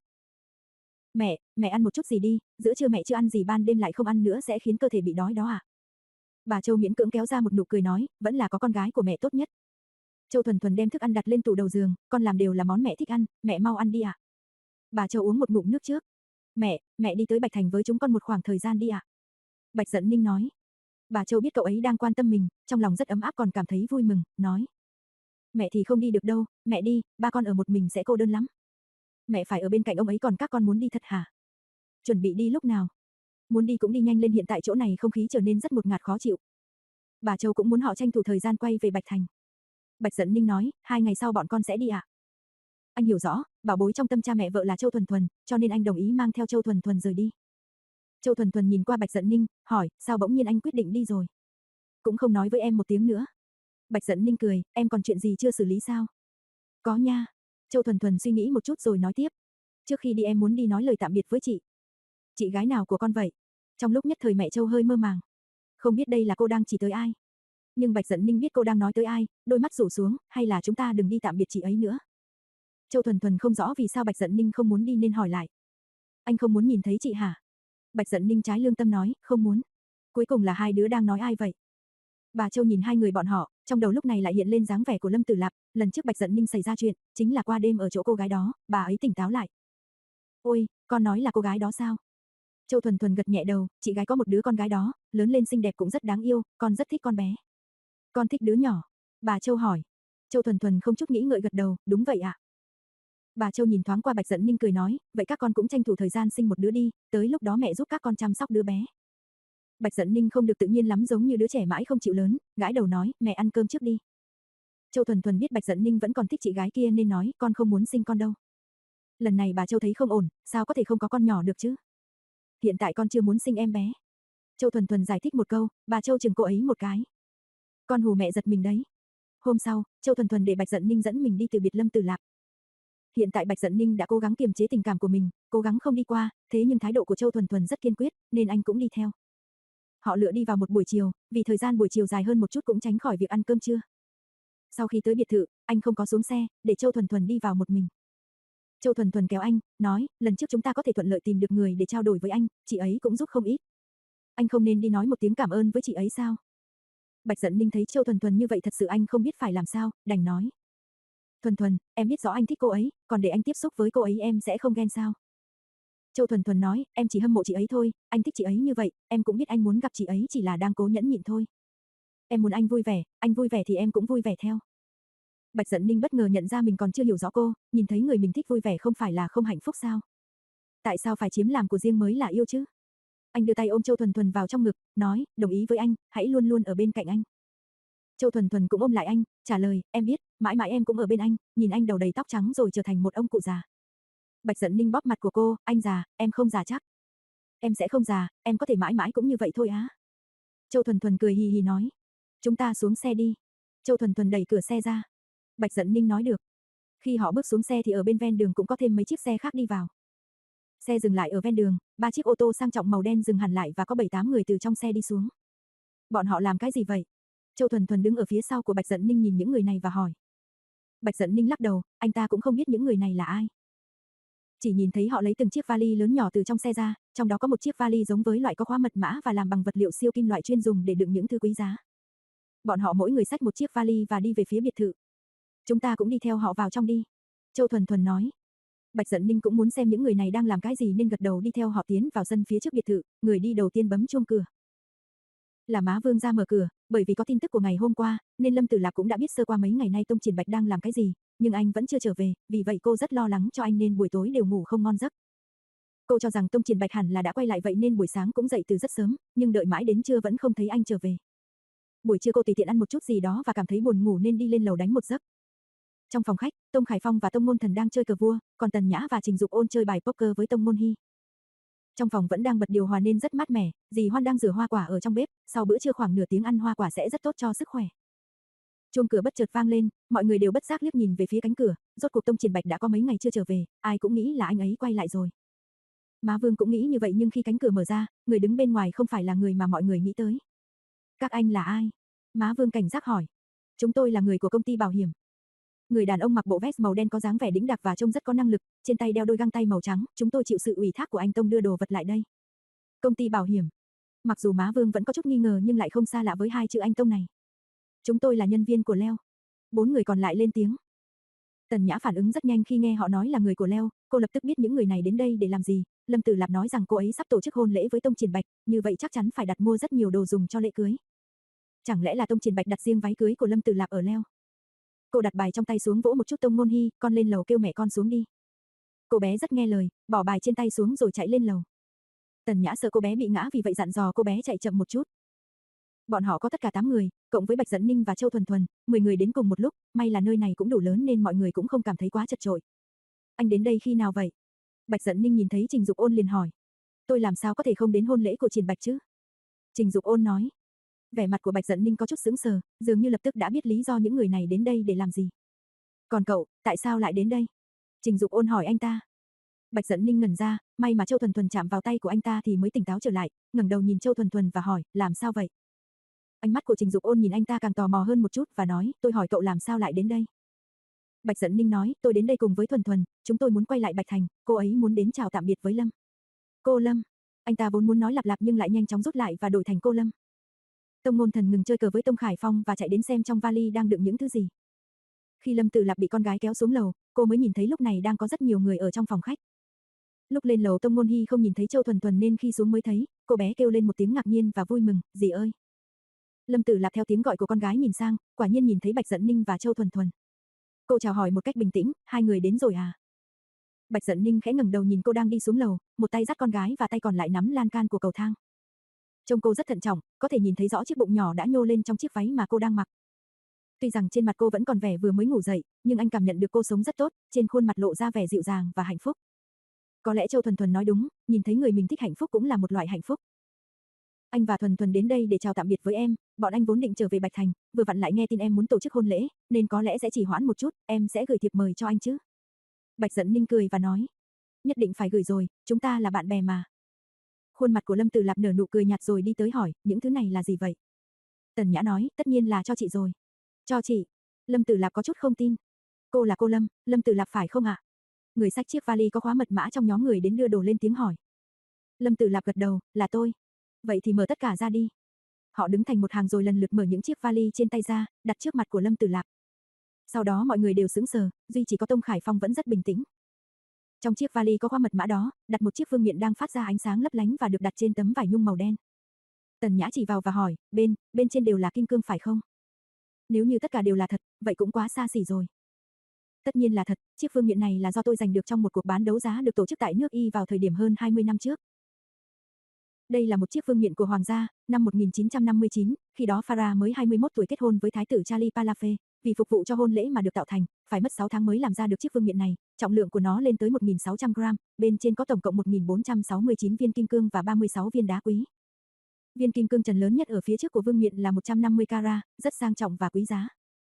Mẹ, mẹ ăn một chút gì đi, giữa trưa mẹ chưa ăn gì, ban đêm lại không ăn nữa sẽ khiến cơ thể bị đói đó à? Bà Châu miễn cưỡng kéo ra một nụ cười nói, vẫn là có con gái của mẹ tốt nhất. Châu Thuần Thuần đem thức ăn đặt lên tủ đầu giường, con làm đều là món mẹ thích ăn, mẹ mau ăn đi ạ. À? Bà Châu uống một ngụm nước trước. Mẹ, mẹ đi tới Bạch Thành với chúng con một khoảng thời gian đi ạ. À? Bạch Dận Ninh nói. Bà Châu biết cậu ấy đang quan tâm mình, trong lòng rất ấm áp còn cảm thấy vui mừng, nói. Mẹ thì không đi được đâu, mẹ đi, ba con ở một mình sẽ cô đơn lắm. Mẹ phải ở bên cạnh ông ấy, còn các con muốn đi thật hả? Chuẩn bị đi lúc nào? Muốn đi cũng đi nhanh lên, hiện tại chỗ này không khí trở nên rất ngột ngạt khó chịu. Bà Châu cũng muốn họ tranh thủ thời gian quay về Bạch Thành. Bạch Dận Ninh nói, hai ngày sau bọn con sẽ đi ạ. À? Anh hiểu rõ, bảo bối trong tâm cha mẹ vợ là Châu Thuần Thuần, cho nên anh đồng ý mang theo Châu Thuần Thuần rời đi. Châu Thuần Thuần nhìn qua Bạch Dận Ninh, hỏi, sao bỗng nhiên anh quyết định đi rồi? Cũng không nói với em một tiếng nữa. Bạch Dận Ninh cười, em còn chuyện gì chưa xử lý sao? Có nha. Châu Thuần Thuần suy nghĩ một chút rồi nói tiếp. Trước khi đi em muốn đi nói lời tạm biệt với chị. Chị gái nào của con vậy? Trong lúc nhất thời mẹ Châu hơi mơ màng. Không biết đây là cô đang chỉ tới ai. Nhưng Bạch Dận Ninh biết cô đang nói tới ai, đôi mắt rủ xuống, hay là chúng ta đừng đi tạm biệt chị ấy nữa. Châu Thuần Thuần không rõ vì sao Bạch Dận Ninh không muốn đi nên hỏi lại. Anh không muốn nhìn thấy chị hả? Bạch Dận Ninh trái lương tâm nói, không muốn. Cuối cùng là hai đứa đang nói ai vậy? Bà Châu nhìn hai người bọn họ, trong đầu lúc này lại hiện lên dáng vẻ của Lâm Tử Lạp, lần trước Bạch Dận Ninh xảy ra chuyện, chính là qua đêm ở chỗ cô gái đó, bà ấy tỉnh táo lại. Ôi, con nói là cô gái đó sao? Châu Thuần Thuần gật nhẹ đầu, chị gái có một đứa con gái đó, lớn lên xinh đẹp cũng rất đáng yêu, con rất thích con bé. Con thích đứa nhỏ? Bà Châu hỏi. Châu Thuần Thuần không chút nghĩ ngợi gật đầu, đúng vậy ạ. À? Bà Châu nhìn thoáng qua Bạch Dận Ninh cười nói, vậy các con cũng tranh thủ thời gian sinh một đứa đi, tới lúc đó mẹ giúp các con chăm sóc đứa bé. Bạch Dận Ninh không được tự nhiên lắm, giống như đứa trẻ mãi không chịu lớn, gãi đầu nói, mẹ ăn cơm trước đi. Châu Thuần Thuần biết Bạch Dận Ninh vẫn còn thích chị gái kia nên nói, con không muốn sinh con đâu. Lần này bà Châu thấy không ổn, sao có thể không có con nhỏ được chứ? Hiện tại con chưa muốn sinh em bé. Châu Thuần Thuần giải thích một câu, bà Châu chừng cô ấy một cái. Con hù mẹ giật mình đấy. Hôm sau, Châu Thuần Thuần để Bạch Dận Ninh dẫn mình đi từ biệt Lâm Tử Lạp. Hiện tại Bạch Dận Ninh đã cố gắng kiềm chế tình cảm của mình, cố gắng không đi qua, thế nhưng thái độ của Châu Thuần Thuần rất kiên quyết, nên anh cũng đi theo. Họ lựa đi vào một buổi chiều, vì thời gian buổi chiều dài hơn một chút cũng tránh khỏi việc ăn cơm trưa. Sau khi tới biệt thự, anh không có xuống xe, để Châu Thuần Thuần đi vào một mình. Châu Thuần Thuần kéo anh, nói, lần trước chúng ta có thể thuận lợi tìm được người để trao đổi với anh, chị ấy cũng giúp không ít. Anh không nên đi nói một tiếng cảm ơn với chị ấy sao? Bạch Dận Ninh thấy Châu Thuần Thuần như vậy thật sự anh không biết phải làm sao, đành nói. Thuần Thuần, em biết rõ anh thích cô ấy, còn để anh tiếp xúc với cô ấy em sẽ không ghen sao? Châu Thuần Thuần nói, em chỉ hâm mộ chị ấy thôi, anh thích chị ấy như vậy, em cũng biết anh muốn gặp chị ấy chỉ là đang cố nhẫn nhịn thôi. Em muốn anh vui vẻ, anh vui vẻ thì em cũng vui vẻ theo. Bạch Dận Ninh bất ngờ nhận ra mình còn chưa hiểu rõ cô, nhìn thấy người mình thích vui vẻ không phải là không hạnh phúc sao? Tại sao phải chiếm làm của riêng mới là yêu chứ? Anh đưa tay ôm Châu Thuần Thuần vào trong ngực, nói, đồng ý với anh, hãy luôn luôn ở bên cạnh anh. Châu Thuần Thuần cũng ôm lại anh, trả lời, em biết, mãi mãi em cũng ở bên anh, nhìn anh đầu đầy tóc trắng rồi trở thành một ông cụ già. Bạch Dận Ninh bóp mặt của cô, anh già, em không già chắc. Em sẽ không già, em có thể mãi mãi cũng như vậy thôi á. Châu Thuần Thuần cười hì hì nói. Chúng ta xuống xe đi. Châu Thuần Thuần đẩy cửa xe ra. Bạch Dận Ninh nói được. Khi họ bước xuống xe thì ở bên ven đường cũng có thêm mấy chiếc xe khác đi vào. Xe dừng lại ở ven đường, ba chiếc ô tô sang trọng màu đen dừng hẳn lại và có bảy tám người từ trong xe đi xuống. Bọn họ làm cái gì vậy? Châu Thuần Thuần đứng ở phía sau của Bạch Dận Ninh nhìn những người này và hỏi. Bạch Dận Ninh lắc đầu, anh ta cũng không biết những người này là ai. Chỉ nhìn thấy họ lấy từng chiếc vali lớn nhỏ từ trong xe ra, trong đó có một chiếc vali giống với loại có khóa mật mã và làm bằng vật liệu siêu kim loại chuyên dùng để đựng những thứ quý giá. Bọn họ mỗi người xách một chiếc vali và đi về phía biệt thự. Chúng ta cũng đi theo họ vào trong đi. Châu Thuần Thuần nói. Bạch Dận Ninh cũng muốn xem những người này đang làm cái gì nên gật đầu đi theo họ tiến vào sân phía trước biệt thự, người đi đầu tiên bấm chuông cửa. Là má Vương ra mở cửa, bởi vì có tin tức của ngày hôm qua, nên Lâm Tử Lạp cũng đã biết sơ qua mấy ngày nay Tông Triển Bạch đang làm cái gì, nhưng anh vẫn chưa trở về, vì vậy cô rất lo lắng cho anh nên buổi tối đều ngủ không ngon giấc. Cô cho rằng Tông Triển Bạch hẳn là đã quay lại vậy nên buổi sáng cũng dậy từ rất sớm, nhưng đợi mãi đến trưa vẫn không thấy anh trở về. Buổi trưa cô tùy tiện ăn một chút gì đó và cảm thấy buồn ngủ nên đi lên lầu đánh một giấc. Trong phòng khách, Tông Khải Phong và Tông Ngôn Thần đang chơi cờ vua, còn Tần Nhã và Trình Dục Ôn chơi bài poker với Tông Ngôn Hy. Trong phòng vẫn đang bật điều hòa nên rất mát mẻ, dì Hoan đang rửa hoa quả ở trong bếp, sau bữa trưa khoảng nửa tiếng ăn hoa quả sẽ rất tốt cho sức khỏe. Chuông cửa bất chợt vang lên, mọi người đều bất giác liếc nhìn về phía cánh cửa, rốt cuộc Tông Triển Bạch đã có mấy ngày chưa trở về, ai cũng nghĩ là anh ấy quay lại rồi. Má Vương cũng nghĩ như vậy nhưng khi cánh cửa mở ra, người đứng bên ngoài không phải là người mà mọi người nghĩ tới. Các anh là ai? Má Vương cảnh giác hỏi. Chúng tôi là người của công ty bảo hiểm. Người đàn ông mặc bộ vest màu đen có dáng vẻ đĩnh đạc và trông rất có năng lực, trên tay đeo đôi găng tay màu trắng, chúng tôi chịu sự ủy thác của anh Tông đưa đồ vật lại đây. Công ty bảo hiểm. Mặc dù má Vương vẫn có chút nghi ngờ nhưng lại không xa lạ với hai chữ anh Tông này. Chúng tôi là nhân viên của Leo. Bốn người còn lại lên tiếng. Tần Nhã phản ứng rất nhanh khi nghe họ nói là người của Leo, cô lập tức biết những người này đến đây để làm gì. Lâm Tử Lạp nói rằng cô ấy sắp tổ chức hôn lễ với Tông Triển Bạch, như vậy chắc chắn phải đặt mua rất nhiều đồ dùng cho lễ cưới. Chẳng lẽ là Tông Triển Bạch đặt riêng váy cưới của Lâm Tử Lạp ở Leo? Cô đặt bài trong tay xuống vỗ một chút Tông Ngôn Hy, con lên lầu kêu mẹ con xuống đi. Cô bé rất nghe lời, bỏ bài trên tay xuống rồi chạy lên lầu. Tần Nhã sợ cô bé bị ngã vì vậy dặn dò cô bé chạy chậm một chút. Bọn họ có tất cả tám người, cộng với Bạch Dận Ninh và Châu Thuần Thuần, mười người đến cùng một lúc, may là nơi này cũng đủ lớn nên mọi người cũng không cảm thấy quá chật chội. Anh đến đây khi nào vậy? Bạch Dận Ninh nhìn thấy Trình Dục Ôn liền hỏi. Tôi làm sao có thể không đến hôn lễ của Triển Bạch chứ? Trình Dục Ôn nói. Vẻ mặt của Bạch Dận Ninh có chút sững sờ, dường như lập tức đã biết lý do những người này đến đây để làm gì. Còn cậu, tại sao lại đến đây? Trình Dục Ôn hỏi anh ta. Bạch Dận Ninh ngẩn ra, may mà Châu Thuần Thuần chạm vào tay của anh ta thì mới tỉnh táo trở lại, ngẩng đầu nhìn Châu Thuần Thuần và hỏi, làm sao vậy? Ánh mắt của Trình Dục Ôn nhìn anh ta càng tò mò hơn một chút và nói, tôi hỏi cậu làm sao lại đến đây? Bạch Dận Ninh nói, tôi đến đây cùng với Thuần Thuần, chúng tôi muốn quay lại Bạch Thành, cô ấy muốn đến chào tạm biệt với Lâm. Cô Lâm. Anh ta vốn muốn nói lặp lặp nhưng lại nhanh chóng rút lại và đổi thành cô Lâm. Tông Ngôn Thần ngừng chơi cờ với Tông Khải Phong và chạy đến xem trong vali đang đựng những thứ gì. Khi Lâm Tử Lạp bị con gái kéo xuống lầu, cô mới nhìn thấy lúc này đang có rất nhiều người ở trong phòng khách. Lúc lên lầu Tông Ngôn Hy không nhìn thấy Châu Thuần Thuần nên khi xuống mới thấy, cô bé kêu lên một tiếng ngạc nhiên và vui mừng, dì ơi. Lâm Tử Lạp theo tiếng gọi của con gái nhìn sang, quả nhiên nhìn thấy Bạch Dận Ninh và Châu Thuần Thuần. Cô chào hỏi một cách bình tĩnh, hai người đến rồi à? Bạch Dận Ninh khẽ ngẩng đầu nhìn cô đang đi xuống lầu, một tay dắt con gái và tay còn lại nắm lan can của cầu thang. Trông cô rất thận trọng, có thể nhìn thấy rõ chiếc bụng nhỏ đã nhô lên trong chiếc váy mà cô đang mặc. Tuy rằng trên mặt cô vẫn còn vẻ vừa mới ngủ dậy, nhưng anh cảm nhận được cô sống rất tốt, trên khuôn mặt lộ ra vẻ dịu dàng và hạnh phúc. Có lẽ Châu Thuần Thuần nói đúng, nhìn thấy người mình thích hạnh phúc cũng là một loại hạnh phúc. Anh và Thuần Thuần đến đây để chào tạm biệt với em, bọn anh vốn định trở về Bạch Thành, vừa vặn lại nghe tin em muốn tổ chức hôn lễ, nên có lẽ sẽ chỉ hoãn một chút, em sẽ gửi thiệp mời cho anh chứ. Bạch Dận Ninh cười và nói, nhất định phải gửi rồi, chúng ta là bạn bè mà. Khuôn mặt của Lâm Tử Lạp nở nụ cười nhạt rồi đi tới hỏi, những thứ này là gì vậy? Tần Nhã nói, tất nhiên là cho chị rồi. Cho chị? Lâm Tử Lạp có chút không tin. Cô là cô Lâm, Lâm Tử Lạp phải không ạ? Người xách chiếc vali có khóa mật mã trong nhóm người đến đưa đồ lên tiếng hỏi. Lâm Tử Lạp gật đầu, là tôi. Vậy thì mở tất cả ra đi. Họ đứng thành một hàng rồi lần lượt mở những chiếc vali trên tay ra, đặt trước mặt của Lâm Tử Lạp. Sau đó mọi người đều sững sờ, duy chỉ có Tông Khải Phong vẫn rất bình tĩnh. Trong chiếc vali có khóa mật mã đó, đặt một chiếc vương miện đang phát ra ánh sáng lấp lánh và được đặt trên tấm vải nhung màu đen. Tần Nhã chỉ vào và hỏi, bên, bên trên đều là kim cương phải không? Nếu như tất cả đều là thật, vậy cũng quá xa xỉ rồi. Tất nhiên là thật, chiếc vương miện này là do tôi giành được trong một cuộc bán đấu giá được tổ chức tại nước Y vào thời điểm hơn hai mươi năm trước. Đây là một chiếc vương miện của hoàng gia, năm một nghìn chín trăm năm mươi chín, khi đó Farah mới hai mươi mốt tuổi kết hôn với thái tử Charlie Palafé, vì phục vụ cho hôn lễ mà được tạo thành, phải mất sáu tháng mới làm ra được chiếc vương miện này, trọng lượng của nó lên tới một nghìn sáu trăm gram, bên trên có tổng cộng một nghìn bốn trăm sáu mươi chín viên kim cương và ba mươi sáu viên đá quý. Viên kim cương trần lớn nhất ở phía trước của vương miện là một trăm năm mươi carat, rất sang trọng và quý giá.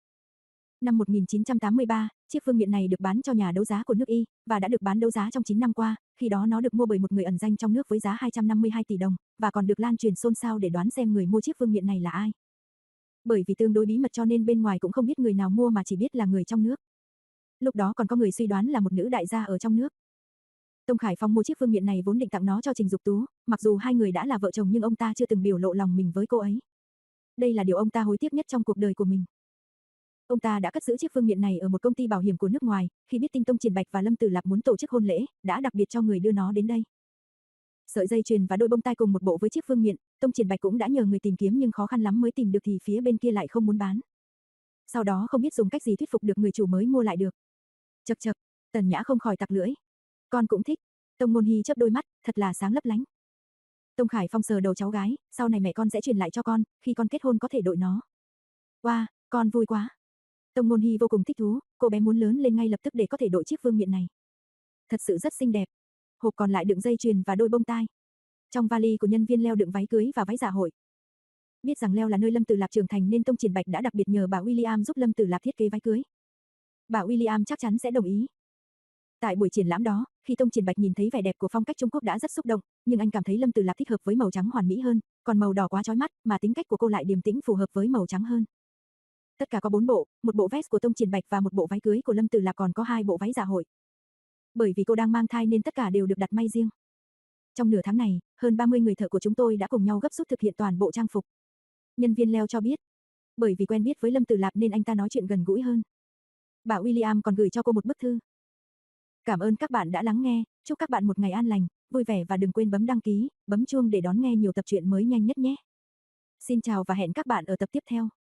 Năm một nghìn chín trăm tám mươi ba, chiếc vương miện này được bán cho nhà đấu giá của nước Y, và đã được bán đấu giá trong chín năm qua, khi đó nó được mua bởi một người ẩn danh trong nước với giá hai trăm năm mươi hai tỷ đồng, và còn được lan truyền xôn xao để đoán xem người mua chiếc vương miện này là ai. Bởi vì tương đối bí mật cho nên bên ngoài cũng không biết người nào mua mà chỉ biết là người trong nước. Lúc đó còn có người suy đoán là một nữ đại gia ở trong nước. Tông Khải Phong mua chiếc vương miện này vốn định tặng nó cho Trình Dục Tú, mặc dù hai người đã là vợ chồng nhưng ông ta chưa từng biểu lộ lòng mình với cô ấy. Đây là điều ông ta hối tiếc nhất trong cuộc đời của mình. Ông ta đã cất giữ chiếc vương miện này ở một công ty bảo hiểm của nước ngoài, khi biết tin Tông Triển Bạch và Lâm Tử Lạp muốn tổ chức hôn lễ, đã đặc biệt cho người đưa nó đến đây. Sợi dây chuyền và đôi bông tai cùng một bộ với chiếc vương miện, Tông Triển Bạch cũng đã nhờ người tìm kiếm nhưng khó khăn lắm mới tìm được thì phía bên kia lại không muốn bán. Sau đó không biết dùng cách gì thuyết phục được người chủ mới mua lại được. Chậc chậc, Tần Nhã không khỏi tặc lưỡi. Con cũng thích. Tông Ngôn Hy chớp đôi mắt, thật là sáng lấp lánh. Tông Khải Phong sờ đầu cháu gái, sau này mẹ con sẽ truyền lại cho con, khi con kết hôn có thể đội nó. Wow, con vui quá. Tông Ngôn Hy vô cùng thích thú, cô bé muốn lớn lên ngay lập tức để có thể đội chiếc vương miện này. Thật sự rất xinh đẹp. Hộp còn lại đựng dây chuyền và đôi bông tai. Trong vali của nhân viên Leo đựng váy cưới và váy dạ hội. Biết rằng Leo là nơi Lâm Tử Lạp trưởng thành nên Tông Triển Bạch đã đặc biệt nhờ bà William giúp Lâm Tử Lạp thiết kế váy cưới. Bà William chắc chắn sẽ đồng ý. Tại buổi triển lãm đó, khi Tông Triển Bạch nhìn thấy vẻ đẹp của phong cách Trung Quốc đã rất xúc động, nhưng anh cảm thấy Lâm Tử Lạp thích hợp với màu trắng hoàn mỹ hơn, còn màu đỏ quá chói mắt, mà tính cách của cô lại điềm tĩnh phù hợp với màu trắng hơn. Tất cả có bốn bộ, một bộ vest của Tông Triển Bạch và một bộ váy cưới của Lâm Tử Lạp, còn có hai bộ váy dạ hội. Bởi vì cô đang mang thai nên tất cả đều được đặt may riêng. Trong nửa tháng này, hơn ba mươi người thợ của chúng tôi đã cùng nhau gấp rút thực hiện toàn bộ trang phục. Nhân viên Leo cho biết, bởi vì quen biết với Lâm Tử Lạp nên anh ta nói chuyện gần gũi hơn. Bà William còn gửi cho cô một bức thư. Cảm ơn các bạn đã lắng nghe, chúc các bạn một ngày an lành, vui vẻ và đừng quên bấm đăng ký, bấm chuông để đón nghe nhiều tập truyện mới nhanh nhất nhé. Xin chào và hẹn các bạn ở tập tiếp theo.